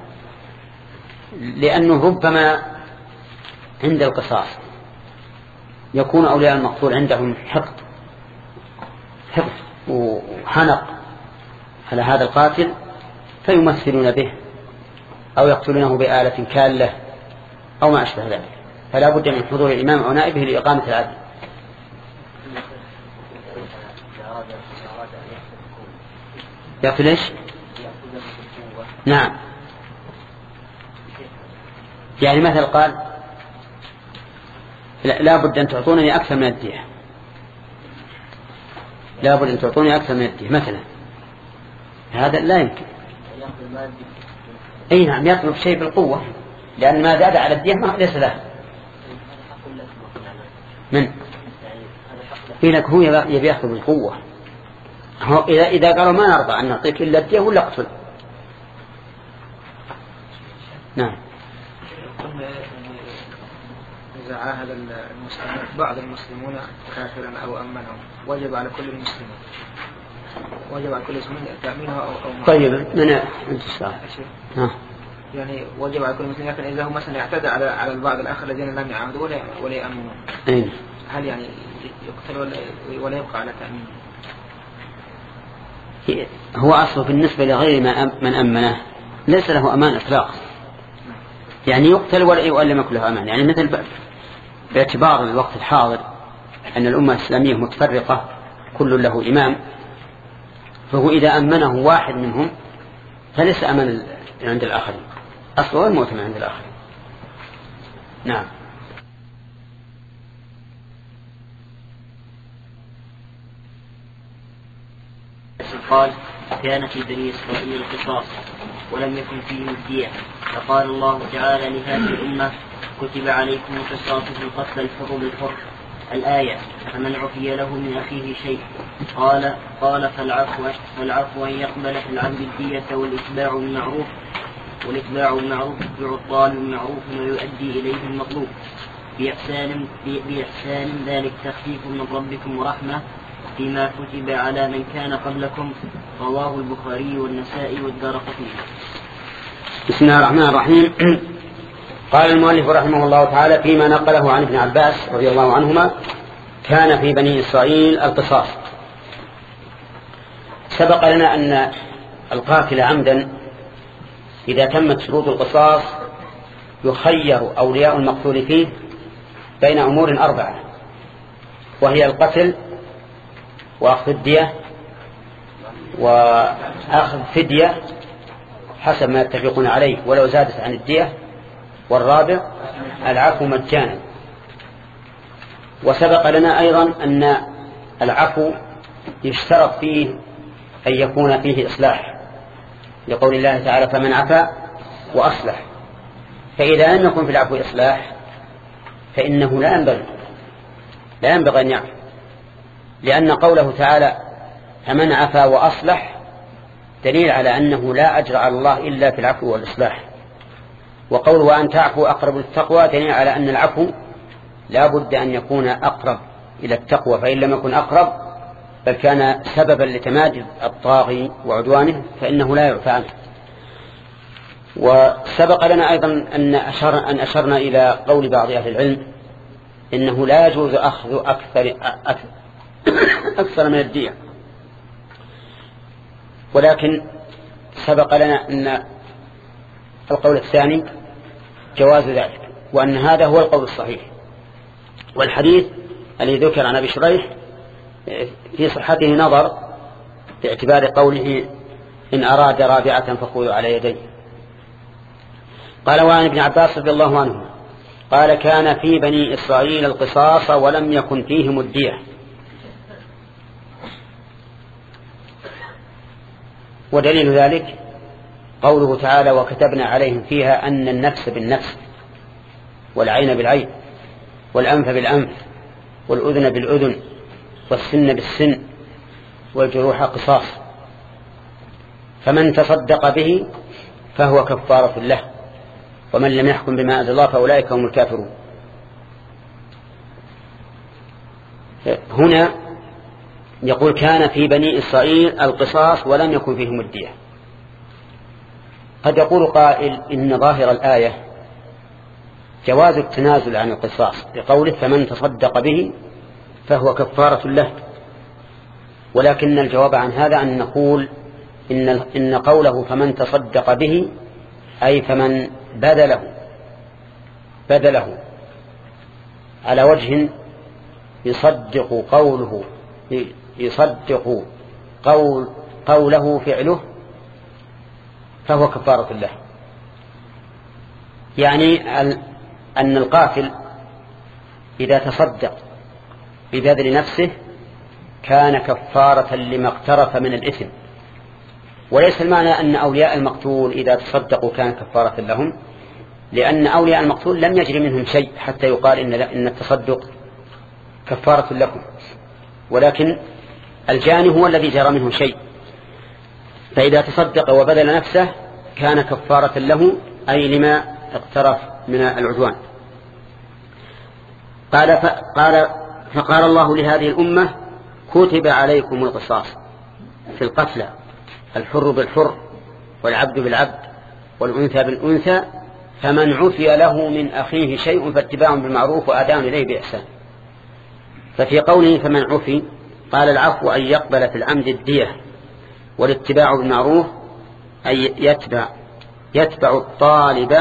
لأنه ربما عند القصاص يكون أولياء المقتول عندهم حقد حقد وحنق على هذا القاتل فيمثلون به أو يقتلونه بآلة كالة أو ما أشبه ذلك، فلا بد من حضور الإمام أو نائبه لإقامة العدل. يقتل إيش؟ نعم، يعني مثل قال لا, لا بد أن تعطونني أكثر من الدية، لا بد أن تعطوني أكثر من الدية مثلا، هذا لا يمكن. أي نعم، يطلب شيء بالقوة، لأن ما زاد على الدية ما ليس له. من إلك هو يبي يأخذ بالقوة، إذا إذا قالوا ما نرضى أن نعطيك إلا الدية ولا اقتل. نعم. إذا عاهد المسلمين بعض المسلمون كافرا أو أمنهم وجب على كل المسلمين وجب على كل المسلمين تأمينه أو أو طيب من أنت السؤال؟ يعني وجب على كل المسلمين، لكن إذا هو مثلا يعتدى على على البعض الآخر الذين لم يعاهدوا ولا ولا يأمنون، أين؟ هل يعني يقتل ولا ولا يبقى على تأمين؟ هو أصله بالنسبة لغير من أمنه ليس له أمان إطلاق، يعني يقتل ولا يؤلم له أمان. يعني مثل باعتبار الوقت الحاضر أن الأمة الإسلامية متفرقة كل له إمام، فهو إذا أمنه واحد منهم فليس أمان عند الآخرين، أصله المؤتمن عند الآخرين. نعم. قال كان في بني إسرائيل قصاص ولم يكن فيه الدية، فقال الله تعالى لهذه الأمة كتب عليكم القصاص في القتل الحر بالحر الآية، فمن عفي له من أخيه شيء قال قال فالعفو فالعفو أن يقبل في العبد الدية والإتباع بالمعروف والإتباع بالمعروف يتبع الطالب بالمعروف ويؤدي إليه المطلوب بإحسان بإحسان ذلك تخفيف من ربكم ورحمة فيما كتب على من كان قبلكم. رواه البخاري والنسائي والدارقطني. بسم الله الرحمن الرحيم. قال المؤلف رحمه الله تعالى فيما نقله عن ابن عباس رضي الله عنهما كان في بني إسرائيل القصاص. سبق لنا أن القاتل عمدا إذا تمت شروط القصاص يخير أولياء المقتول فيه بين أمور أربعة، وهي القتل وأخذ الدية وأخذ فدية حسب ما يتفقون عليه ولو زادت عن الدية، والرابع العفو مجانا. وسبق لنا أيضا أن العفو يشترط فيه أن يكون فيه إصلاح، لقول الله تعالى فمن عفا وأصلح. فإذا لم يكن في العفو إصلاح فإنه لا ينبغي لا ينبغي أن يعفو، لأن قوله تعالى فمن عفا وأصلح دليل على أنه لا أجر على الله إلا في العفو والإصلاح. وقوله وأن تعفو أقرب للتقوى دليل على أن العفو لا بد أن يكون أقرب إلى التقوى، فإن لم يكن أقرب بل كان سببا لتمادي الطاغي وعدوانه فإنه لا يعفى عنه. وسبق لنا أيضا أن, أشار أن أشرنا إلى قول بعض أهل العلم إنه لا يجوز أخذ أكثر, أكثر, أكثر من الدية، ولكن سبق لنا أن القول الثاني جواز ذلك، وأن هذا هو القول الصحيح. والحديث الذي ذكر عن أبي شريح في صحته نظر باعتبار قوله إن أراد رابعة فخذوا على يديه. قال وعن ابن عباس رضي الله عنه قال كان في بني إسرائيل القصاص ولم يكن فيهم الدية. ودليل ذلك قوله تعالى وكتبنا عليهم فيها أن النفس بالنفس والعين بالعين والأنف بالأنف والأذن بالأذن والسن بالسن والجروح قصاص، فمن تصدق به فهو كفارة له، ومن لم يحكم بما أنزل الله فأولئك هم الكافرون. هنا يقول كان في بني إسرائيل القصاص ولم يكن فيهم الدية. قد يقول قائل إن ظاهر الآية جواز التنازل عن القصاص بقوله فمن تصدق به فهو كفارة له، ولكن الجواب عن هذا أن نقول إن, إن قوله فمن تصدق به أي فمن بذله بذله على وجه يصدق قوله يصدق قول قوله فعله فهو كفارة له. يعني أن القاتل إذا تصدق ببذل نفسه كان كفارة لما اقترف من الإثم، وليس المعنى أن أولياء المقتول إذا تصدقوا كان كفارة لهم، لأن أولياء المقتول لم يجري منهم شيء حتى يقال إن, إن التصدق كفارة لكم، ولكن الجاني هو الذي جرى منه شيء، فإذا تصدق وبذل نفسه كان كفارة له أي لما اقترف من العدوان. قال فقال, فقال الله لهذه الأمة كتب عليكم القصاص في القتلى، الحر بالحر والعبد بالعبد والأنثى بالأنثى، فمن عفي له من أخيه شيء فاتباع بالمعروف وأداء إليه بإحسان. ففي قوله فمن عفي قال العفو أن يقبل في العمد الدية، والاتباع بالمعروف أي يتبع يتبع الطالب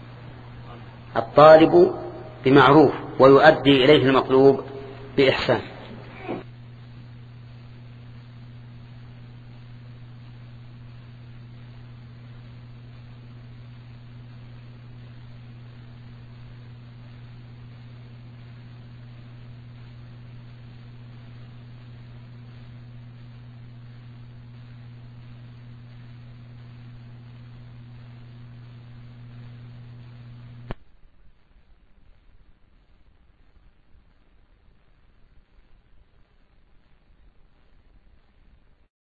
الطالب بمعروف ويؤدي إليه المطلوب بإحسان.